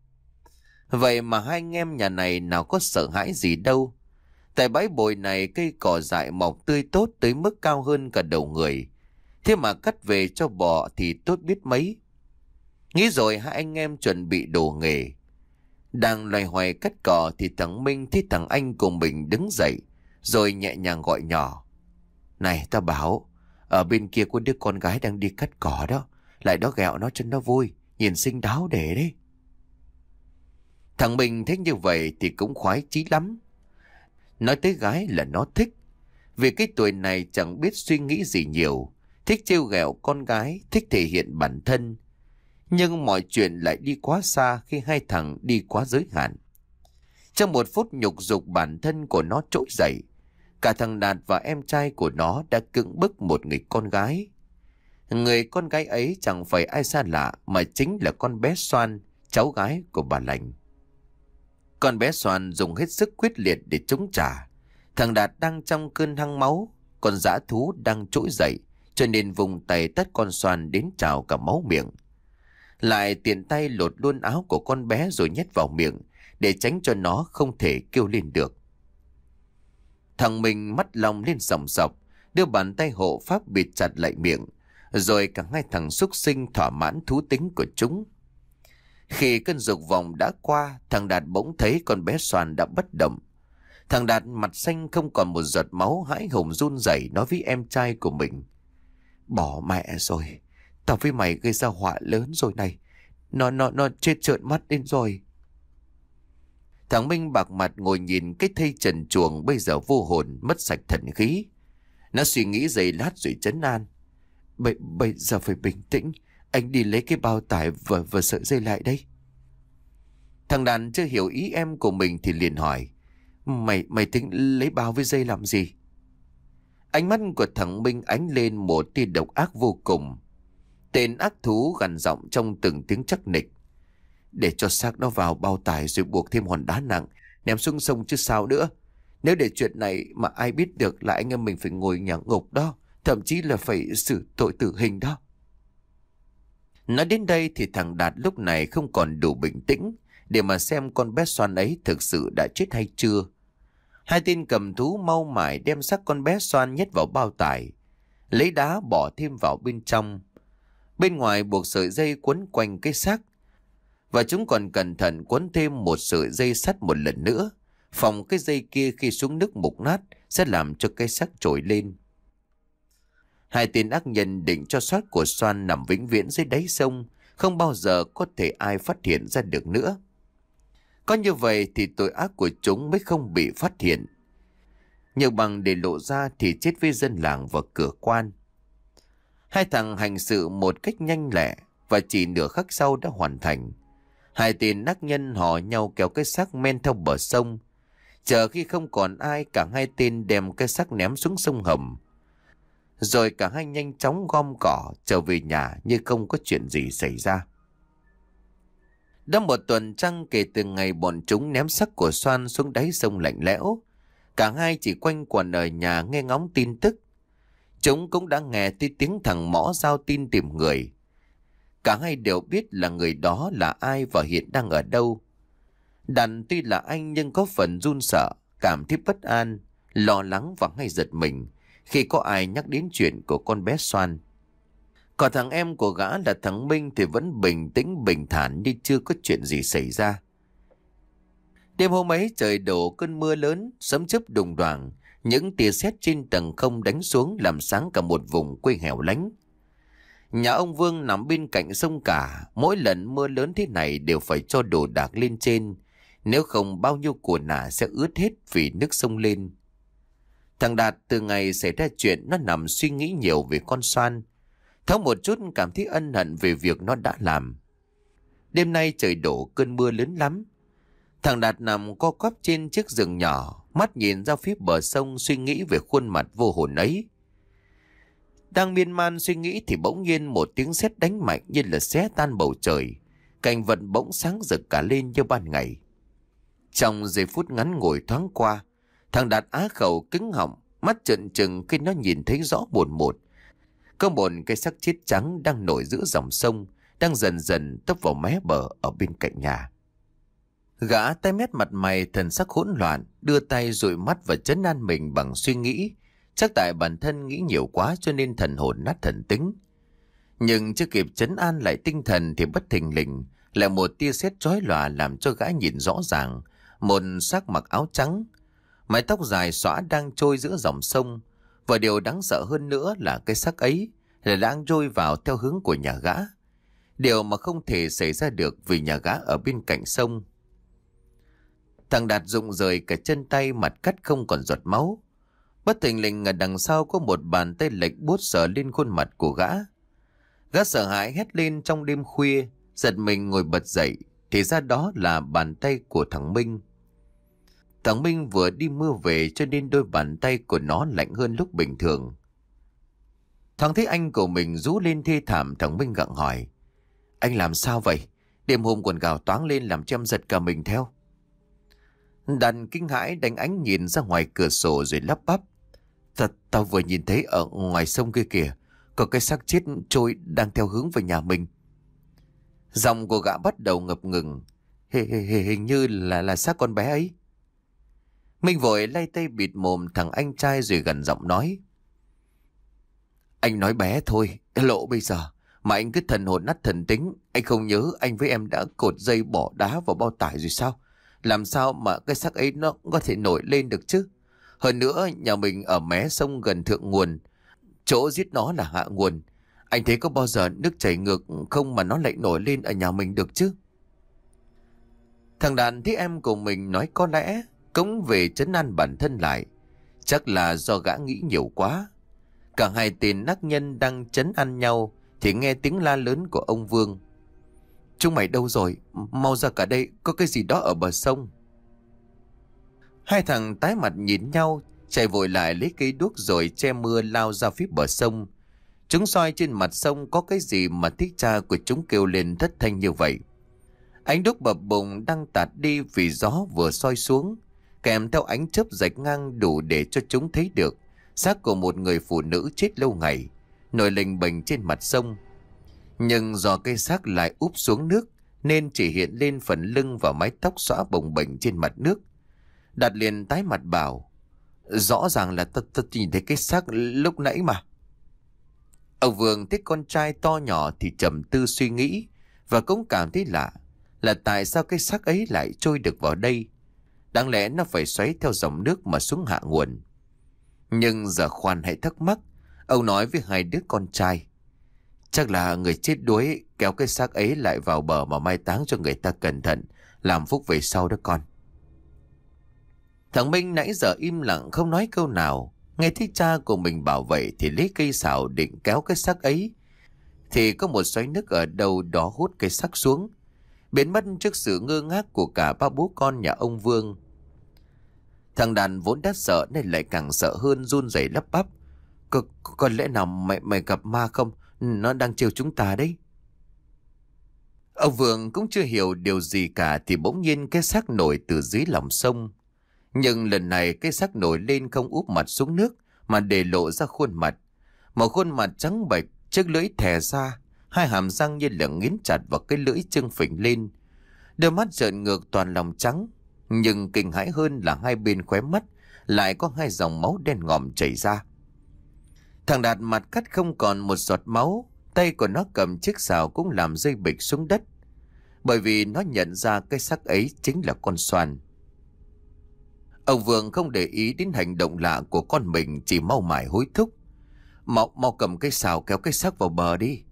Vậy mà hai anh em nhà này nào có sợ hãi gì đâu. Tại bãi bồi này cây cỏ dại mọc tươi tốt tới mức cao hơn cả đầu người. Thế mà cắt về cho bò thì tốt biết mấy. Nghĩ rồi hai anh em chuẩn bị đồ nghề. Đang loay hoay cắt cỏ thì thằng Minh thấy thằng anh của mình đứng dậy, rồi nhẹ nhàng gọi nhỏ. Này ta bảo, ở bên kia có đứa con gái đang đi cắt cỏ đó, lại đó ghẹo nó cho nó vui, nhìn xinh đáo để đấy. Thằng Minh thấy như vậy thì cũng khoái chí lắm. Nói tới gái là nó thích, vì cái tuổi này chẳng biết suy nghĩ gì nhiều, thích trêu ghẹo con gái, thích thể hiện bản thân. Nhưng mọi chuyện lại đi quá xa khi hai thằng đi quá giới hạn. Trong một phút nhục dục bản thân của nó trỗi dậy, cả thằng Đạt và em trai của nó đã cưỡng bức một người con gái. Người con gái ấy chẳng phải ai xa lạ mà chính là con bé Soan, cháu gái của bà Lành. Con bé Soan dùng hết sức quyết liệt để chống trả. Thằng Đạt đang trong cơn hăng máu, con dã thú đang trỗi dậy, cho nên vùng tay tát con Soan đến trào cả máu miệng. Lại tiện tay lột luôn áo của con bé rồi nhét vào miệng để tránh cho nó không thể kêu lên được. Thằng mình mắt long lên sòng sọc, đưa bàn tay hộ pháp bịt chặt lại miệng, rồi cả hai thằng súc sinh thỏa mãn thú tính của chúng. Khi cơn dục vọng đã qua, thằng Đạt bỗng thấy con bé Soan đã bất động. Thằng Đạt mặt xanh không còn một giọt máu, hãi hùng run rẩy nói với em trai của mình. Bỏ mẹ rồi, tao với mày gây ra họa lớn rồi này. Nó, nó, nó chết trợn mắt lên rồi. Thằng Minh bạc mặt ngồi nhìn cái thây trần truồng bây giờ vô hồn, mất sạch thần khí. Nó suy nghĩ giây lát rồi trấn an. Bây, bây giờ phải bình tĩnh. Anh đi lấy cái bao tải và, và sợi dây lại đây. Thằng Đàn chưa hiểu ý em của mình thì liền hỏi. Mày mày tính lấy bao với dây làm gì? Ánh mắt của thằng Minh ánh lên một tia độc ác vô cùng. Tên ác thú gằn giọng trong từng tiếng chắc nịch: "Để cho xác nó vào bao tải rồi buộc thêm hòn đá nặng, ném xuống sông chứ sao nữa. Nếu để chuyện này mà ai biết được là anh em mình phải ngồi nhà ngục đó, thậm chí là phải xử tội tử hình đó." Nói đến đây thì thằng Đạt lúc này không còn đủ bình tĩnh để mà xem con bé Xoan ấy thực sự đã chết hay chưa. Hai tên cầm thú mau mải đem xác con bé Xoan nhét vào bao tải, lấy đá bỏ thêm vào bên trong. Bên ngoài buộc sợi dây quấn quanh cái xác, và chúng còn cẩn thận quấn thêm một sợi dây sắt một lần nữa, phòng cái dây kia khi xuống nước mục nát sẽ làm cho cái xác trồi lên. Hai tên ác nhân định cho xác của Xoan nằm vĩnh viễn dưới đáy sông, không bao giờ có thể ai phát hiện ra được nữa. Có như vậy thì tội ác của chúng mới không bị phát hiện. Nhờ bằng để lộ ra thì chết với dân làng và cửa quan. Hai thằng hành sự một cách nhanh lẹ và chỉ nửa khắc sau đã hoàn thành. Hai tên ác nhân hò nhau kéo cái xác men theo bờ sông. Chờ khi không còn ai, cả hai tên đem cái xác ném xuống sông Hầm. Rồi cả hai nhanh chóng gom cỏ trở về nhà như không có chuyện gì xảy ra. Đã một tuần trăng kể từ ngày bọn chúng ném xác của Xoan xuống đáy sông lạnh lẽo. Cả hai chỉ quanh quẩn ở nhà nghe ngóng tin tức. Chúng cũng đã nghe thấy tiếng thằng Mõ giao tin tìm người. Cả hai đều biết là người đó là ai và hiện đang ở đâu. Đàn tuy là anh nhưng có phần run sợ, cảm thấy bất an, lo lắng và hay giật mình khi có ai nhắc đến chuyện của con bé Xoan. Còn thằng em của gã là thằng Minh thì vẫn bình tĩnh bình thản như chưa có chuyện gì xảy ra. Đêm hôm ấy trời đổ cơn mưa lớn, sấm chớp đùng đoàng, những tia sét trên tầng không đánh xuống làm sáng cả một vùng quê hẻo lánh. Nhà ông Vương nằm bên cạnh sông cả, mỗi lần mưa lớn thế này đều phải cho đồ đạc lên trên, nếu không bao nhiêu của nà sẽ ướt hết vì nước sông lên. Thằng Đạt từ ngày xảy ra chuyện nó nằm suy nghĩ nhiều về con Xoan, thấu một chút cảm thấy ân hận về việc nó đã làm. Đêm nay trời đổ cơn mưa lớn lắm. Thằng Đạt nằm co quắp trên chiếc giường nhỏ, mắt nhìn ra phía bờ sông suy nghĩ về khuôn mặt vô hồn ấy. Đang miên man suy nghĩ thì bỗng nhiên một tiếng sét đánh mạnh như là xé tan bầu trời. Cảnh vật bỗng sáng rực cả lên như ban ngày. Trong giây phút ngắn ngủi thoáng qua, thằng Đạt á khẩu cứng họng, mắt trợn trừng khi nó nhìn thấy rõ buồn một. Có một cái xác chết trắng đang nổi giữa dòng sông, đang dần dần tấp vào mé bờ ở bên cạnh nhà. Gã tay mét mặt mày thần sắc hỗn loạn, đưa tay dụi mắt và trấn an mình bằng suy nghĩ. Chắc tại bản thân nghĩ nhiều quá cho nên thần hồn nát thần tính. Nhưng chưa kịp trấn an lại tinh thần thì bất thình lình lại một tia sét chói lòa làm cho gã nhìn rõ ràng một xác mặc áo trắng, mái tóc dài xõa đang trôi giữa dòng sông. Và điều đáng sợ hơn nữa là cái xác ấy là đang trôi vào theo hướng của nhà gã. Điều mà không thể xảy ra được vì nhà gã ở bên cạnh sông. Thằng Đạt rụng rời cả chân tay, mặt cắt không còn giọt máu. Bất thình lình ở đằng sau có một bàn tay lệch buốt sờ lên khuôn mặt của gã. Gã sợ hãi hét lên trong đêm khuya, giật mình ngồi bật dậy, thì ra đó là bàn tay của thằng Minh. Thằng Minh vừa đi mưa về cho nên đôi bàn tay của nó lạnh hơn lúc bình thường. Thoáng thấy anh của mình rú lên thê thảm, thằng Minh gặng hỏi: "Anh làm sao vậy? Đêm hôm còn gào toáng lên làm cho em giật cả mình theo." Đàn kinh hãi đánh ánh nhìn ra ngoài cửa sổ rồi lắp bắp: Thật, tao vừa nhìn thấy ở ngoài sông kia kìa, có cái xác chết trôi đang theo hướng về nhà mình." Giọng của gã bắt đầu ngập ngừng: Hình, hình, hình như là là xác con bé ấy. Minh vội lay tay bịt mồm thằng anh trai rồi gần giọng nói: "Anh nói bé thôi, lộ bây giờ mà anh cứ thần hồn nát thần tính. Anh không nhớ anh với em đã cột dây bỏ đá vào bao tải rồi sao? Làm sao mà cái xác ấy nó có thể nổi lên được chứ? Hơn nữa nhà mình ở mé sông gần thượng nguồn, chỗ giết nó là hạ nguồn. Anh thấy có bao giờ nước chảy ngược không mà nó lại nổi lên ở nhà mình được chứ?" Thằng Đàn thấy em của mình nói có lẽ, cũng về trấn an bản thân lại. Chắc là do gã nghĩ nhiều quá. Cả hai tên nắc nhân đang trấn an nhau thì nghe tiếng la lớn của ông Vương: "Chúng mày đâu rồi? Mau ra cả đây, có cái gì đó ở bờ sông." Hai thằng tái mặt nhìn nhau, chạy vội lại lấy cây đuốc rồi che mưa lao ra phía bờ sông. Chúng soi trên mặt sông có cái gì mà thích cha của chúng kêu lên thất thanh như vậy. Ánh đuốc bập bùng đang tạt đi vì gió vừa soi xuống, kèm theo ánh chớp rạch ngang đủ để cho chúng thấy được xác của một người phụ nữ chết lâu ngày, nổi lềnh bềnh trên mặt sông. Nhưng do cây xác lại úp xuống nước nên chỉ hiện lên phần lưng và mái tóc xõa bồng bềnh trên mặt nước. Đạt liền tái mặt bảo: rõ ràng là ta, ta nhìn thấy cái xác lúc nãy mà. Ông Vương thấy con trai to nhỏ thì trầm tư suy nghĩ, và cũng cảm thấy lạ là tại sao cái xác ấy lại trôi được vào đây. Đáng lẽ nó phải xoáy theo dòng nước mà xuống hạ nguồn. Nhưng giờ khoan hãy thắc mắc, ông nói với hai đứa con trai: chắc là người chết đuối kéo cái xác ấy lại vào bờ mà mai táng cho người ta cẩn thận, làm phúc về sau đó con. Thằng Minh nãy giờ im lặng không nói câu nào. Nghe thấy cha của mình bảo vậy thì lấy cây xào định kéo cái xác ấy, thì có một xoáy nước ở đâu đó hút cái xác xuống, biến mất trước sự ngơ ngác của cả ba bố con nhà ông Vương. Thằng Đàn vốn đã sợ nên lại càng sợ hơn, run rẩy lắp bắp: có, có lẽ nào mày mày gặp ma không? Nó đang trêu chúng ta đấy. Ông Vương cũng chưa hiểu điều gì cả thì bỗng nhiên cái xác nổi từ dưới lòng sông. Nhưng lần này cái xác nổi lên không úp mặt xuống nước mà để lộ ra khuôn mặt. Một khuôn mặt trắng bệch, chiếc lưỡi thè ra, hai hàm răng như là nghiến chặt vào cái lưỡi trưng phình lên. Đôi mắt trợn ngược toàn lòng trắng, nhưng kinh hãi hơn là hai bên khóe mắt lại có hai dòng máu đen ngòm chảy ra. Thằng Đạt mặt cắt không còn một giọt máu, tay của nó cầm chiếc xào cũng làm rơi bịch xuống đất, bởi vì nó nhận ra cái xác ấy chính là con xoan. Ông Vương không để ý đến hành động lạ của con mình, chỉ mau mải hối thúc: Mau, mau cầm cái xào kéo cái xác vào bờ đi.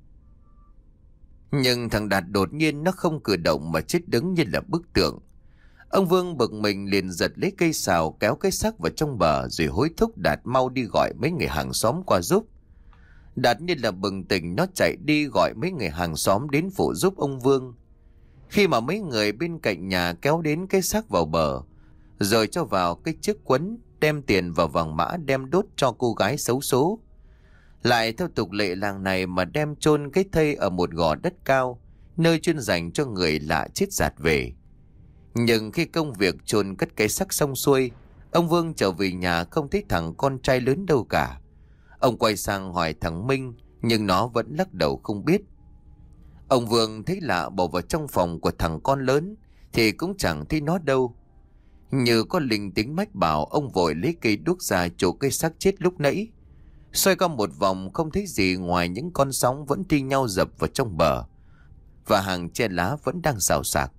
Nhưng thằng Đạt đột nhiên nó không cử động mà chết đứng như là bức tượng. Ông Vương bực mình liền giật lấy cây xào kéo cái xác vào trong bờ rồi hối thúc Đạt mau đi gọi mấy người hàng xóm qua giúp. Đạt như là bừng tỉnh, nó chạy đi gọi mấy người hàng xóm đến phụ giúp ông Vương. Khi mà mấy người bên cạnh nhà kéo đến cái xác vào bờ, rồi cho vào cái chiếc quấn, đem tiền và vàng mã đem đốt cho cô gái xấu số. Lại theo tục lệ làng này mà đem chôn cái thây ở một gò đất cao, nơi chuyên dành cho người lạ chết dạt về. Nhưng khi công việc chôn cất cái xác xong xuôi, ông Vương trở về nhà không thấy thằng con trai lớn đâu cả. Ông quay sang hỏi thằng Minh, nhưng nó vẫn lắc đầu không biết. Ông Vương thấy lạ bỏ vào trong phòng của thằng con lớn thì cũng chẳng thấy nó đâu. Như có linh tính mách bảo, ông vội lấy cây đuốc ra chổ cây xác chết lúc nãy. Xoay qua một vòng không thấy gì ngoài những con sóng vẫn thi nhau dập vào trong bờ, và hàng tre lá vẫn đang xào xạc.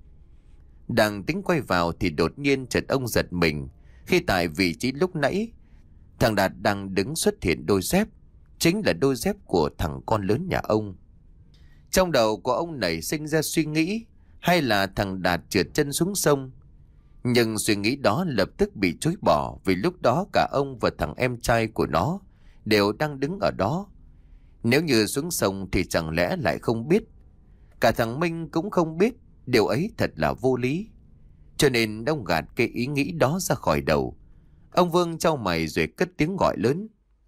Đang tính quay vào thì đột nhiên chợt ông giật mình, khi tại vị trí lúc nãy thằng Đạt đang đứng xuất hiện đôi dép, chính là đôi dép của thằng con lớn nhà ông. Trong đầu của ông nảy sinh ra suy nghĩ hay là thằng Đạt trượt chân xuống sông. Nhưng suy nghĩ đó lập tức bị chối bỏ, vì lúc đó cả ông và thằng em trai của nó đều đang đứng ở đó. Nếu như xuống sông thì chẳng lẽ lại không biết? Cả thằng Minh cũng không biết, điều ấy thật là vô lý. Cho nên ông gạt cái ý nghĩ đó ra khỏi đầu. Ông Vương chau mày rồi cất tiếng gọi lớn: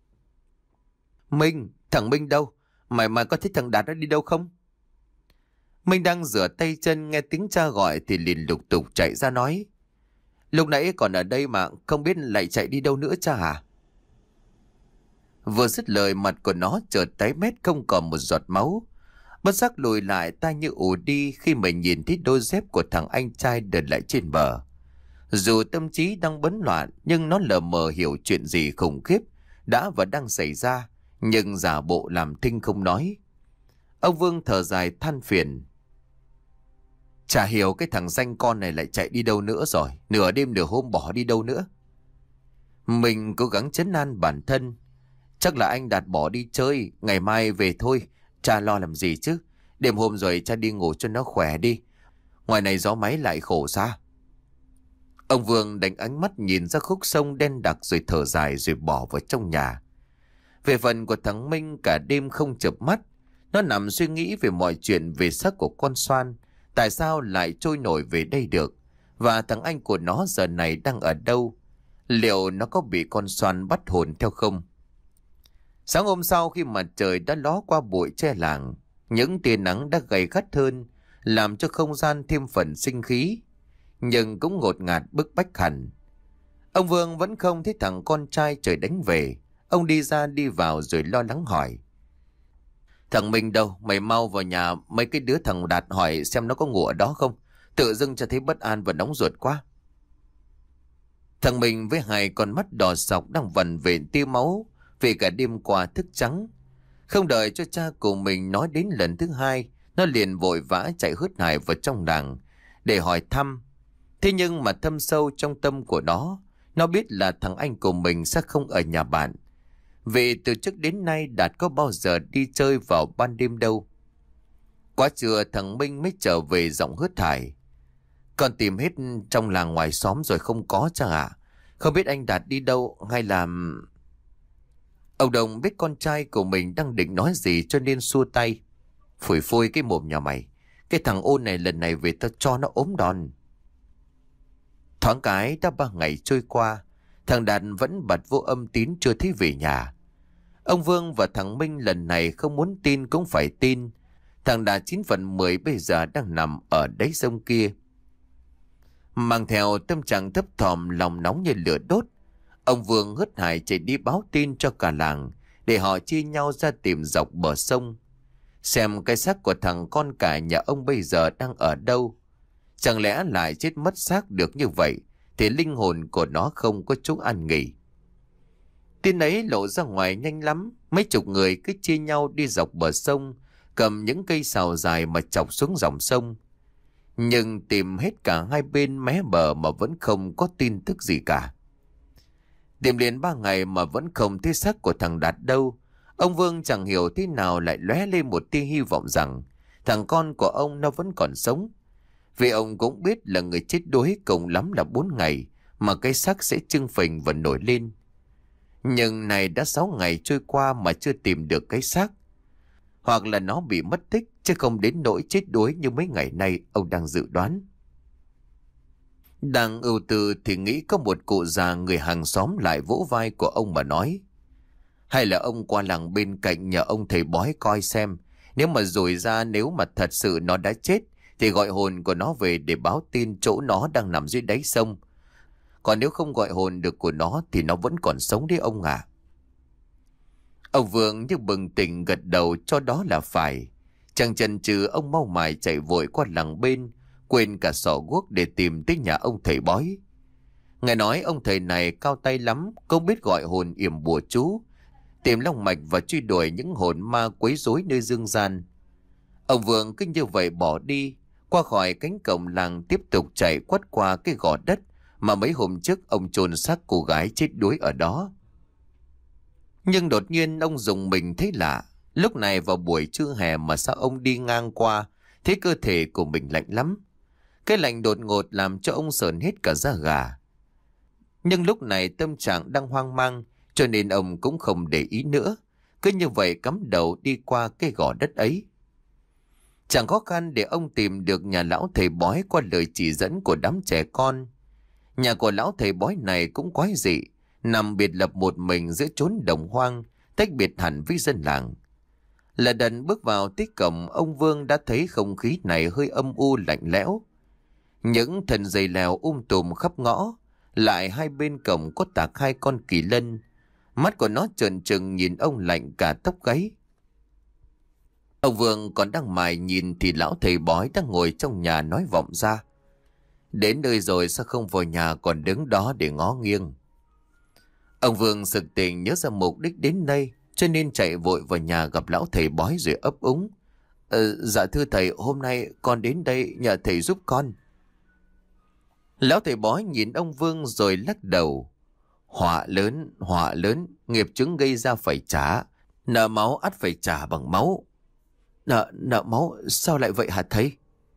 Minh, thằng Minh đâu? Mày mày có thấy thằng Đạt nó đi đâu không? Minh đang rửa tay chân, nghe tiếng cha gọi thì liền lục tục chạy ra nói: Lúc nãy còn ở đây mà, không biết lại chạy đi đâu nữa cha hả? Vừa dứt lời, mặt của nó chợt tái mét không còn một giọt máu. Bất giác lùi lại, tai như ù đi khi mình nhìn thấy đôi dép của thằng anh trai đợt lại trên bờ. Dù tâm trí đang bấn loạn, nhưng nó lờ mờ hiểu chuyện gì khủng khiếp đã và đang xảy ra, nhưng giả bộ làm thinh không nói. Ông Vương thở dài than phiền: Chả hiểu cái thằng danh con này lại chạy đi đâu nữa rồi, nửa đêm nửa hôm bỏ đi đâu nữa. Mình cố gắng trấn an bản thân: Chắc là anh Đạt bỏ đi chơi, ngày mai về thôi, cha lo làm gì chứ. Đêm hôm rồi cha đi ngủ cho nó khỏe đi, ngoài này gió máy lại khổ xa. Ông Vương đánh ánh mắt nhìn ra khúc sông đen đặc rồi thở dài rồi bỏ vào trong nhà. Về phần của thằng Minh, cả đêm không chợp mắt, nó nằm suy nghĩ về mọi chuyện, về xác của con xoan, tại sao lại trôi nổi về đây được, và thằng anh của nó giờ này đang ở đâu. Liệu nó có bị con xoan bắt hồn theo không? Sáng hôm sau khi mặt trời đã ló qua bụi tre làng, những tia nắng đã gay gắt hơn, làm cho không gian thêm phần sinh khí, nhưng cũng ngột ngạt bức bách hẳn. Ông Vương vẫn không thấy thằng con trai trời đánh về. Ông đi ra đi vào rồi lo lắng hỏi: Thằng Minh đâu? Mày mau vào nhà mấy cái đứa thằng Đạt hỏi xem nó có ngủ ở đó không. Tự dưng cho thấy bất an và nóng ruột quá. Thằng Minh với hai con mắt đỏ sọc đang vằn vện tia máu vì cả đêm qua thức trắng. Không đợi cho cha của mình nói đến lần thứ hai, nó liền vội vã chạy hớt hải vào trong làng để hỏi thăm. Thế nhưng mà thâm sâu trong tâm của nó, nó biết là thằng anh của mình sẽ không ở nhà bạn. Vì từ trước đến nay Đạt có bao giờ đi chơi vào ban đêm đâu. Quá trưa thằng Minh mới trở về giọng hớt hải: Con tìm hết trong làng ngoài xóm rồi không có cha ạ. Không biết anh Đạt đi đâu hay là... Ông Đồng biết con trai của mình đang định nói gì cho nên xua tay: Phủi phôi cái mồm nhà mày. Cái thằng ôn này lần này về tao cho nó ốm đòn. Thoáng cái đã ba ngày trôi qua, thằng Đạt vẫn bật vô âm tín chưa thấy về nhà. Ông Vương và thằng Minh lần này không muốn tin cũng phải tin. Thằng Đạt chín phần mười bây giờ đang nằm ở đáy sông kia. Mang theo tâm trạng thấp thỏm, lòng nóng như lửa đốt, ông Vương hớt hải chạy đi báo tin cho cả làng để họ chia nhau ra tìm dọc bờ sông, xem cái xác của thằng con cả nhà ông bây giờ đang ở đâu. Chẳng lẽ lại chết mất xác được như vậy thì linh hồn của nó không có chỗ an nghỉ. Tin ấy lộ ra ngoài nhanh lắm. Mấy chục người cứ chia nhau đi dọc bờ sông, cầm những cây sào dài mà chọc xuống dòng sông. Nhưng tìm hết cả hai bên mé bờ mà vẫn không có tin tức gì cả. Tìm liền ba ngày mà vẫn không thấy xác của thằng Đạt đâu. Ông Vương chẳng hiểu thế nào lại lóe lên một tia hy vọng rằng thằng con của ông nó vẫn còn sống. Vì ông cũng biết là người chết đuối cùng lắm là bốn ngày mà cái xác sẽ trưng phình và nổi lên. Nhưng này đã sáu ngày trôi qua mà chưa tìm được cái xác. Hoặc là nó bị mất tích, chứ không đến nỗi chết đuối như mấy ngày nay ông đang dự đoán. Đang ưu tư thì nghĩ có một cụ già người hàng xóm lại vỗ vai của ông mà nói: Hay là ông qua làng bên cạnh nhờ ông thầy bói coi xem, nếu mà rủi ra nếu mà thật sự nó đã chết thì gọi hồn của nó về để báo tin chỗ nó đang nằm dưới đáy sông. Còn nếu không gọi hồn được của nó thì nó vẫn còn sống đấy ông à. Ông Vương như bừng tỉnh gật đầu cho đó là phải. Chẳng chần chừ ông mau mải chạy vội qua làng bên, quên cả sọ guốc để tìm tới nhà ông thầy bói. Nghe nói ông thầy này cao tay lắm, không biết gọi hồn yểm bùa chú, tìm long mạch và truy đuổi những hồn ma quấy rối nơi dương gian. Ông Vương cứ như vậy bỏ đi, qua khỏi cánh cổng làng tiếp tục chạy quất qua cái gò đất mà mấy hôm trước ông chôn xác cô gái chết đuối ở đó. Nhưng đột nhiên ông dùng mình thấy lạ. Lúc này vào buổi trưa hè mà sao ông đi ngang qua thấy cơ thể của mình lạnh lắm. Cái lạnh đột ngột làm cho ông sởn hết cả da gà. Nhưng lúc này tâm trạng đang hoang mang cho nên ông cũng không để ý nữa. Cứ như vậy cắm đầu đi qua cái gò đất ấy. Chẳng khó khăn để ông tìm được nhà lão thầy bói qua lời chỉ dẫn của đám trẻ con. Nhà của lão thầy bói này cũng quái dị, nằm biệt lập một mình giữa chốn đồng hoang, tách biệt hẳn với dân làng. Là đần bước vào tới cổng, ông Vương đã thấy không khí này hơi âm u lạnh lẽo. Những thần dây leo um tùm khắp ngõ, lại hai bên cổng có tạc hai con kỳ lân. Mắt của nó trợn trừng nhìn ông lạnh cả tóc gáy. Ông Vương còn đang mải nhìn thì lão thầy bói đang ngồi trong nhà nói vọng ra: Đến nơi rồi sao không vào nhà còn đứng đó để ngó nghiêng. Ông Vương sực tỉnh nhớ ra mục đích đến đây, cho nên chạy vội vào nhà gặp lão thầy bói rồi ấp úng: ờ, Dạ thưa thầy, hôm nay con đến đây nhờ thầy giúp con. Lão thầy bói nhìn ông Vương rồi lắc đầu: Họa lớn, họa lớn, nghiệp chứng gây ra phải trả, nợ máu ắt phải trả bằng máu. Nợ, nợ máu, sao lại vậy hả thầy?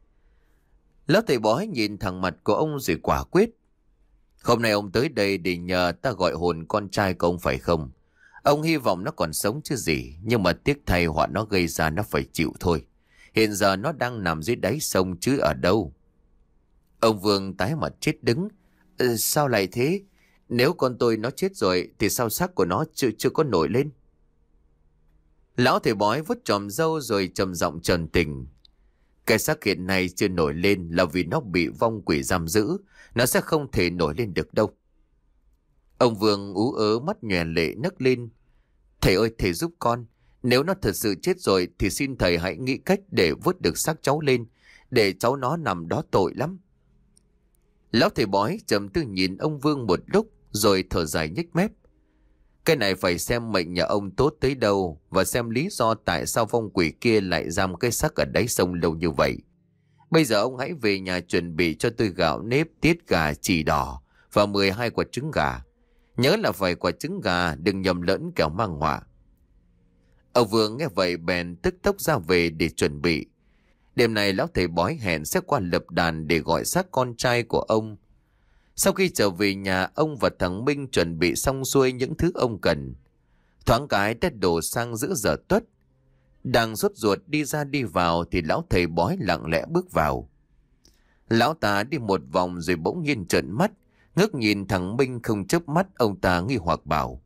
Lão thầy bói nhìn thẳng mặt của ông rồi quả quyết: Hôm nay ông tới đây để nhờ ta gọi hồn con trai của ông phải không? Ông hy vọng nó còn sống chứ gì, nhưng mà tiếc thay họa nó gây ra nó phải chịu thôi. Hiện giờ nó đang nằm dưới đáy sông chứ ở đâu. Ông Vương tái mặt chết đứng: ờ, Sao lại thế? Nếu con tôi nó chết rồi thì sao xác của nó chưa chưa có nổi lên? Lão thầy bói vuốt chòm râu rồi trầm giọng trần tình. Cái xác hiện nay chưa nổi lên là vì nó bị vong quỷ giam giữ. Nó sẽ không thể nổi lên được đâu. Ông Vương ú ớ mắt nhòe lệ nấc lên. Thầy ơi, thầy giúp con. Nếu nó thật sự chết rồi thì xin thầy hãy nghĩ cách để vớt được xác cháu lên. Để cháu nó nằm đó tội lắm. Lão thầy bói trầm tư nhìn ông Vương một lúc rồi thở dài nhếch mép. Cái này phải xem mệnh nhà ông tốt tới đâu và xem lý do tại sao vong quỷ kia lại giam cái xác ở đáy sông lâu như vậy. Bây giờ ông hãy về nhà chuẩn bị cho tôi gạo nếp, tiết gà chỉ đỏ và mười hai quả trứng gà. Nhớ là phải quả trứng gà, đừng nhầm lẫn kẻo mang họa. Ông Vương nghe vậy bèn tức tốc ra về để chuẩn bị. Đêm này lão thầy bói hẹn sẽ qua lập đàn để gọi xác con trai của ông. Sau khi trở về nhà, ông và thằng Minh chuẩn bị xong xuôi những thứ ông cần. Thoáng cái đã đổ sang giữa giờ tuất. Đang sốt ruột đi ra đi vào thì lão thầy bói lặng lẽ bước vào. Lão ta đi một vòng rồi bỗng nhiên trợn mắt, ngước nhìn thằng Minh không chớp mắt. Ông ta nghi hoặc bảo: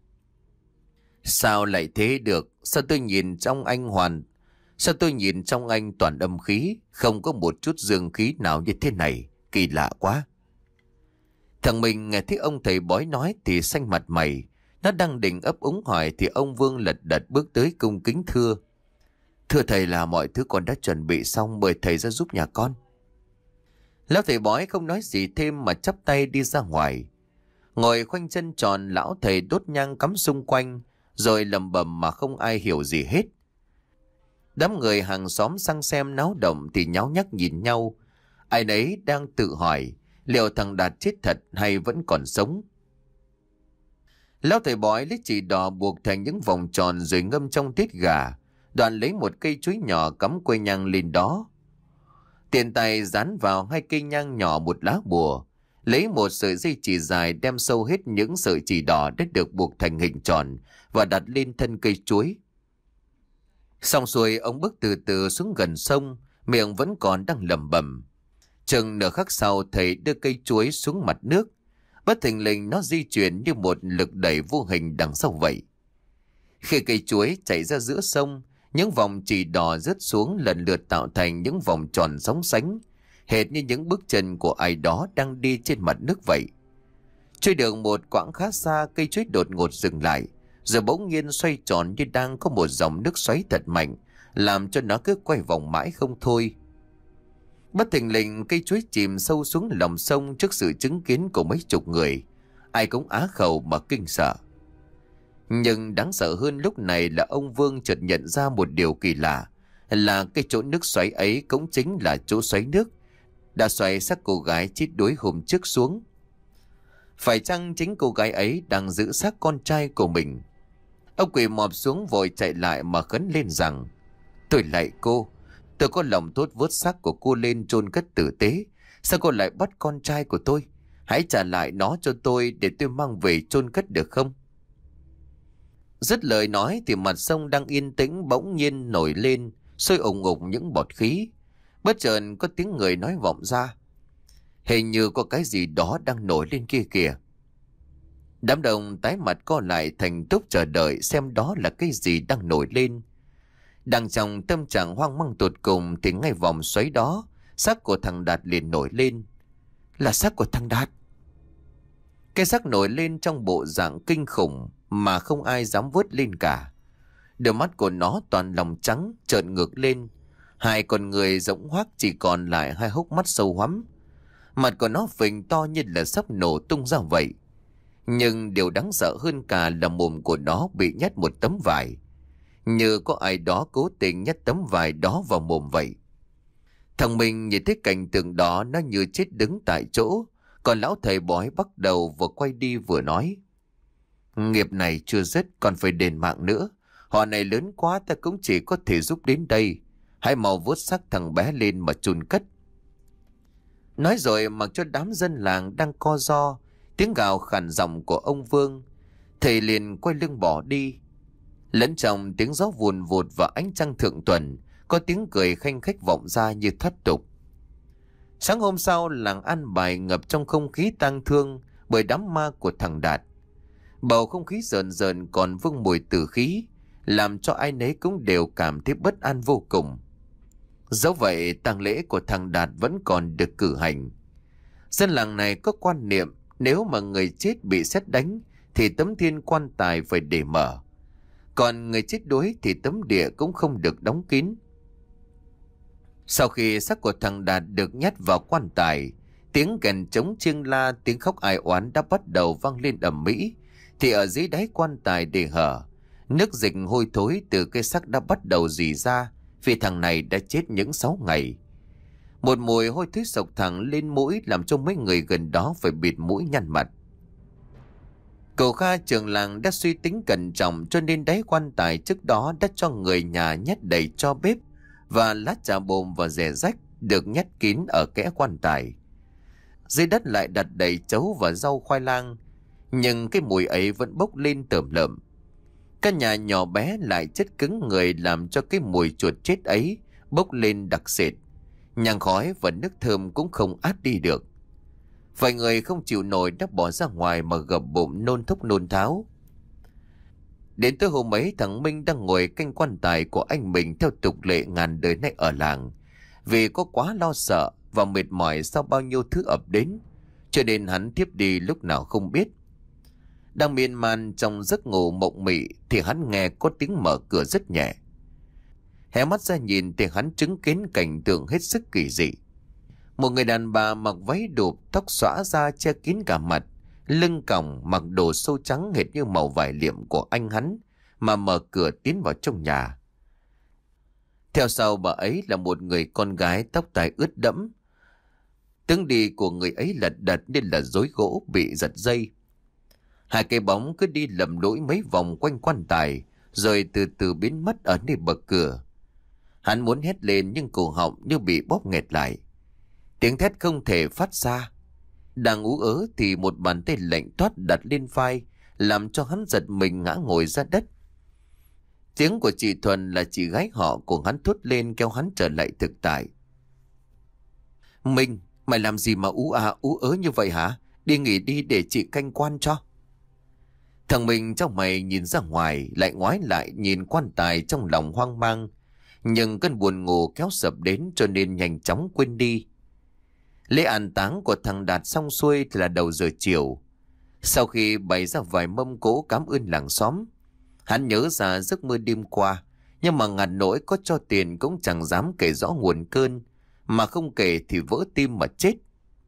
Sao lại thế được? Sao tôi nhìn trong anh hoàn Sao tôi nhìn trong anh toàn âm khí, không có một chút dương khí nào như thế này? Kỳ lạ quá. Thằng Minh nghe thấy ông thầy bói nói thì xanh mặt mày. Nó đang định ấp úng hỏi thì ông Vương lật đật bước tới cung kính thưa: Thưa thầy, là mọi thứ con đã chuẩn bị xong, mời thầy ra giúp nhà con. Lão thầy bói không nói gì thêm mà chắp tay đi ra ngoài. Ngồi khoanh chân tròn, lão thầy đốt nhang cắm xung quanh rồi lẩm bẩm mà không ai hiểu gì hết. Đám người hàng xóm sang xem náo động thì nháo nhác nhìn nhau. Ai nấy đang tự hỏi liệu thằng Đạt chết thật hay vẫn còn sống. Lão thầy bói lấy chỉ đỏ buộc thành những vòng tròn rồi ngâm trong tiết gà, đoạn lấy một cây chuối nhỏ cắm que nhang lên đó. Tiền tay dán vào hai cây nhang nhỏ một lá bùa, lấy một sợi dây chỉ dài đem sâu hết những sợi chỉ đỏ đã được buộc thành hình tròn và đặt lên thân cây chuối. Xong xuôi, ông bước từ từ xuống gần sông, miệng vẫn còn đang lẩm bẩm. Chừng nửa khắc sau, thầy đưa cây chuối xuống mặt nước. Bất thình lình nó di chuyển như một lực đẩy vô hình đằng sau vậy. Khi cây chuối chảy ra giữa sông, những vòng chỉ đỏ rớt xuống lần lượt tạo thành những vòng tròn sóng sánh, hệt như những bước chân của ai đó đang đi trên mặt nước vậy. Trôi được một quãng khá xa, cây chuối đột ngột dừng lại, rồi bỗng nhiên xoay tròn như đang có một dòng nước xoáy thật mạnh, làm cho nó cứ quay vòng mãi không thôi. Bất thình lình, cây chuối chìm sâu xuống lòng sông trước sự chứng kiến của mấy chục người. Ai cũng á khẩu mà kinh sợ. Nhưng đáng sợ hơn lúc này là ông Vương chợt nhận ra một điều kỳ lạ, là cái chỗ nước xoáy ấy cũng chính là chỗ xoáy nước đã xoáy xác cô gái chết đuối hôm trước xuống. Phải chăng chính cô gái ấy đang giữ xác con trai của mình? Ông quỳ mọp xuống vội chạy lại mà khấn lên rằng: Tôi lạy cô, tôi có lòng tốt vớt xác của cô lên chôn cất tử tế. Sao cô lại bắt con trai của tôi? Hãy trả lại nó cho tôi để tôi mang về chôn cất được không? Dứt lời nói thì mặt sông đang yên tĩnh bỗng nhiên nổi lên, sôi ủng ục những bọt khí. Bất chợt có tiếng người nói vọng ra: Hình như có cái gì đó đang nổi lên kia kìa. Đám đông tái mặt co lại thành túc chờ đợi xem đó là cái gì đang nổi lên. Đang trong tâm trạng hoang mang tột cùng thì ngay vòng xoáy đó, xác của thằng Đạt liền nổi lên. Là xác của thằng Đạt. Cái xác nổi lên trong bộ dạng kinh khủng mà không ai dám vớt lên cả. Đôi mắt của nó toàn lòng trắng trợn ngược lên, hai con người rỗng hoác chỉ còn lại hai hốc mắt sâu hoắm. Mặt của nó phình to như là sắp nổ tung ra vậy. Nhưng điều đáng sợ hơn cả là mồm của nó bị nhét một tấm vải, như có ai đó cố tình nhét tấm vải đó vào mồm vậy. Thằng mình nhìn thấy cảnh tượng đó, nó như chết đứng tại chỗ. Còn lão thầy bói bắt đầu vừa quay đi vừa nói: Nghiệp này chưa dứt, còn phải đền mạng nữa. Họ này lớn quá, ta cũng chỉ có thể giúp đến đây. Hãy mau vớt xác thằng bé lên mà chôn cất. Nói rồi mặc cho đám dân làng đang co ro, tiếng gào khản giọng của ông Vương, thầy liền quay lưng bỏ đi. Lẫn trong tiếng gió vùn vụt và ánh trăng thượng tuần, có tiếng cười khanh khách vọng ra như thoát tục. Sáng hôm sau, làng An Bài ngập trong không khí tang thương bởi đám ma của thằng Đạt. Bầu không khí rợn rợn còn vương mùi tử khí, làm cho ai nấy cũng đều cảm thấy bất an vô cùng. Dẫu vậy, tang lễ của thằng Đạt vẫn còn được cử hành. Dân làng này có quan niệm nếu mà người chết bị sét đánh thì tấm thiên quan tài phải để mở. Còn người chết đuối thì tấm địa cũng không được đóng kín. Sau khi xác của thằng Đạt được nhét vào quan tài, tiếng kèn trống chiêng la, tiếng khóc ai oán đã bắt đầu vang lên ầm ĩ, thì ở dưới đáy quan tài để hở, nước dịch hôi thối từ cái xác đã bắt đầu rỉ ra, vì thằng này đã chết những sáu ngày. Một mùi hôi thối sộc thẳng lên mũi làm cho mấy người gần đó phải bịt mũi nhăn mặt. Cậu Kha trưởng làng đã suy tính cẩn trọng, cho nên đáy quan tài trước đó đã cho người nhà nhét đầy tro bếp và lá trà bồm và rẻ rách được nhét kín ở kẽ quan tài. Dưới đất lại đặt đầy trấu và rau khoai lang, nhưng cái mùi ấy vẫn bốc lên tởm lợm. Căn nhà nhỏ bé lại chất cứng người làm cho cái mùi chuột chết ấy bốc lên đặc sệt. Nhang khói và nước thơm cũng không át đi được. Vài người không chịu nổi đã bỏ ra ngoài mà gập bụng nôn thốc nôn tháo. Đến tới hôm ấy, thằng Minh đang ngồi canh quan tài của anh mình theo tục lệ ngàn đời nay ở làng. Vì có quá lo sợ và mệt mỏi sau bao nhiêu thứ ập đến, cho nên hắn thiếp đi lúc nào không biết. Đang miên man trong giấc ngủ mộng mị thì hắn nghe có tiếng mở cửa rất nhẹ. Hé mắt ra nhìn thì hắn chứng kiến cảnh tượng hết sức kỳ dị. Một người đàn bà mặc váy đụp, tóc xõa ra che kín cả mặt, lưng còng, mặc đồ sâu trắng hệt như màu vải liệm của anh hắn, mà mở cửa tiến vào trong nhà. Theo sau bà ấy là một người con gái tóc tai ướt đẫm. Tướng đi của người ấy lật đật nên là rối gỗ bị giật dây. Hai cái bóng cứ đi lầm lũi mấy vòng quanh quan tài, rồi từ từ biến mất ở nơi bậc cửa. Hắn muốn hét lên nhưng cổ họng như bị bóp nghẹt lại. Tiếng thét không thể phát ra. Đang ú ớ thì một bàn tay lạnh toát đặt lên vai, làm cho hắn giật mình ngã ngồi ra đất. Tiếng của chị Thuần là chị gái họ của hắn thốt lên kéo hắn trở lại thực tại. Minh, mày làm gì mà ú à ú ớ như vậy hả? Đi nghỉ đi để chị canh quan cho. Thằng Minh trong mày nhìn ra ngoài, lại ngoái lại nhìn quan tài trong lòng hoang mang. Nhưng cơn buồn ngủ kéo sập đến cho nên nhanh chóng quên đi. Lễ an táng của thằng Đạt xong xuôi thì là đầu giờ chiều. Sau khi bày ra vài mâm cỗ cảm ơn làng xóm, hắn nhớ ra giấc mơ đêm qua, nhưng mà ngặt nỗi có cho tiền cũng chẳng dám kể rõ nguồn cơn, mà không kể thì vỡ tim mà chết.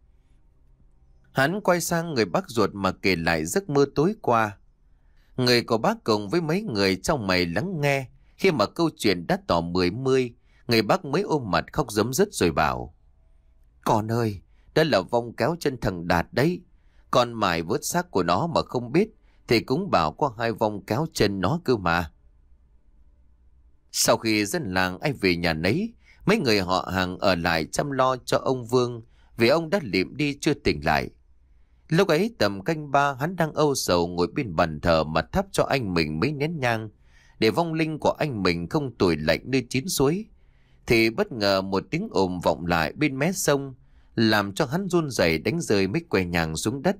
Hắn quay sang người bác ruột mà kể lại giấc mơ tối qua. Người của bác cùng với mấy người trong mày lắng nghe. Khi mà câu chuyện đã tỏ mười mươi, người bác mới ôm mặt khóc rấm rứt rồi bảo: Con ơi, đó là vong kéo chân thằng Đạt đấy. Con mải vớt xác của nó mà không biết, thì cũng bảo có hai vong kéo chân nó cơ mà. Sau khi dân làng ai về nhà nấy, mấy người họ hàng ở lại chăm lo cho ông Vương, vì ông đã liệm đi chưa tỉnh lại. Lúc ấy tầm canh ba, hắn đang âu sầu ngồi bên bàn thờ mà thắp cho anh mình mấy nén nhang, để vong linh của anh mình không tủi lạnh nơi chín suối, thì bất ngờ một tiếng ồn vọng lại bên mé sông, làm cho hắn run rẩy đánh rơi mấy que nhang xuống đất.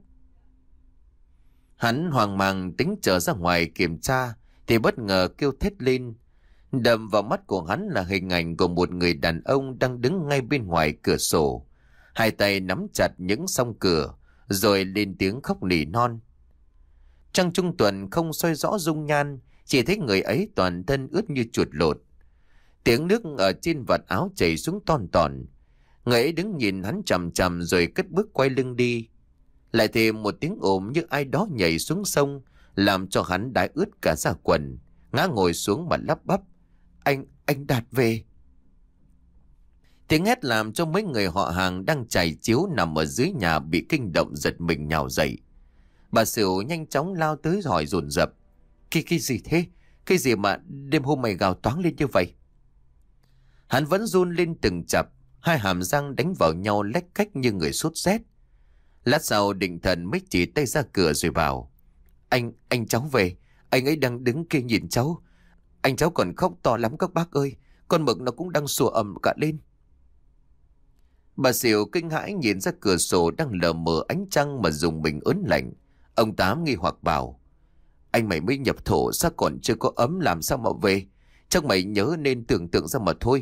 Hắn hoang mang tính trở ra ngoài kiểm tra, thì bất ngờ kêu thét lên. Đập vào mắt của hắn là hình ảnh của một người đàn ông đang đứng ngay bên ngoài cửa sổ, hai tay nắm chặt những song cửa, rồi lên tiếng khóc nỉ non. Trăng trung tuần không soi rõ dung nhan, chỉ thấy người ấy toàn thân ướt như chuột lột. Tiếng nước ở trên vạt áo chảy xuống ton tòn. Người ấy đứng nhìn hắn chằm chằm rồi cất bước quay lưng đi. Lại thêm một tiếng ồn như ai đó nhảy xuống sông, làm cho hắn đái ướt cả da quần, ngã ngồi xuống mà lắp bắp: Anh, anh Đạt về. Tiếng hét làm cho mấy người họ hàng đang trải chiếu nằm ở dưới nhà bị kinh động giật mình nhào dậy. Bà Sửu nhanh chóng lao tới hỏi dồn dập: Cái, cái gì thế? Cái gì mà đêm hôm mày gào toáng lên như vậy? Hắn vẫn run lên từng chập, hai hàm răng đánh vào nhau lách cách như người sốt rét. Lát sau định thần mới chỉ tay ra cửa rồi bảo: Anh, anh cháu về. Anh ấy đang đứng kia nhìn cháu. Anh cháu còn khóc to lắm các bác ơi. Con mực nó cũng đang sủa ầm cả lên. Bà Xỉu kinh hãi nhìn ra cửa sổ đang lờ mờ ánh trăng mà dùng mình ớn lạnh. Ông Tám nghi hoặc bảo: Anh mày mới nhập thổ sao còn chưa có ấm làm sao mà về? Chắc mày nhớ nên tưởng tượng ra mà thôi.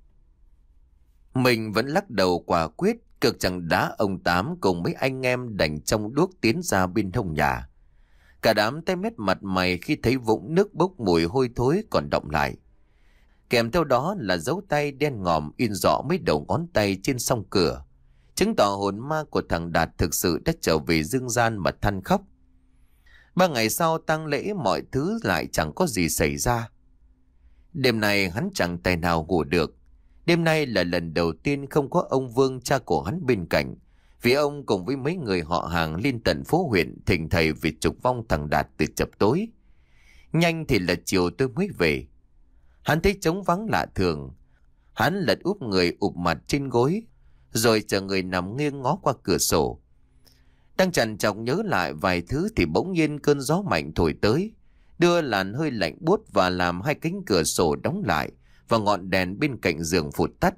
Mình vẫn lắc đầu quả quyết, cực chẳng đá ông Tám cùng mấy anh em đành trong đuốc tiến ra bên hông nhà. Cả đám tay mét mặt mày khi thấy vũng nước bốc mùi hôi thối còn đọng lại. Kèm theo đó là dấu tay đen ngòm in rõ mấy đầu ngón tay trên song cửa, chứng tỏ hồn ma của thằng Đạt thực sự đã trở về dương gian mà than khóc. Ba ngày sau tang lễ mọi thứ lại chẳng có gì xảy ra. Đêm nay hắn chẳng tài nào ngủ được. Đêm nay là lần đầu tiên không có ông Vương cha của hắn bên cạnh, vì ông cùng với mấy người họ hàng lên tận phố huyện thỉnh thầy vì trục vong thằng Đạt từ chập tối. Nhanh thì là chiều tôi mới về. Hắn thấy trống vắng lạ thường. Hắn lật úp người ụp mặt trên gối, rồi chờ người nằm nghiêng ngó qua cửa sổ. Đang trằn trọc nhớ lại vài thứ thì bỗng nhiên cơn gió mạnh thổi tới, đưa làn hơi lạnh buốt và làm hai cánh cửa sổ đóng lại và ngọn đèn bên cạnh giường phụt tắt.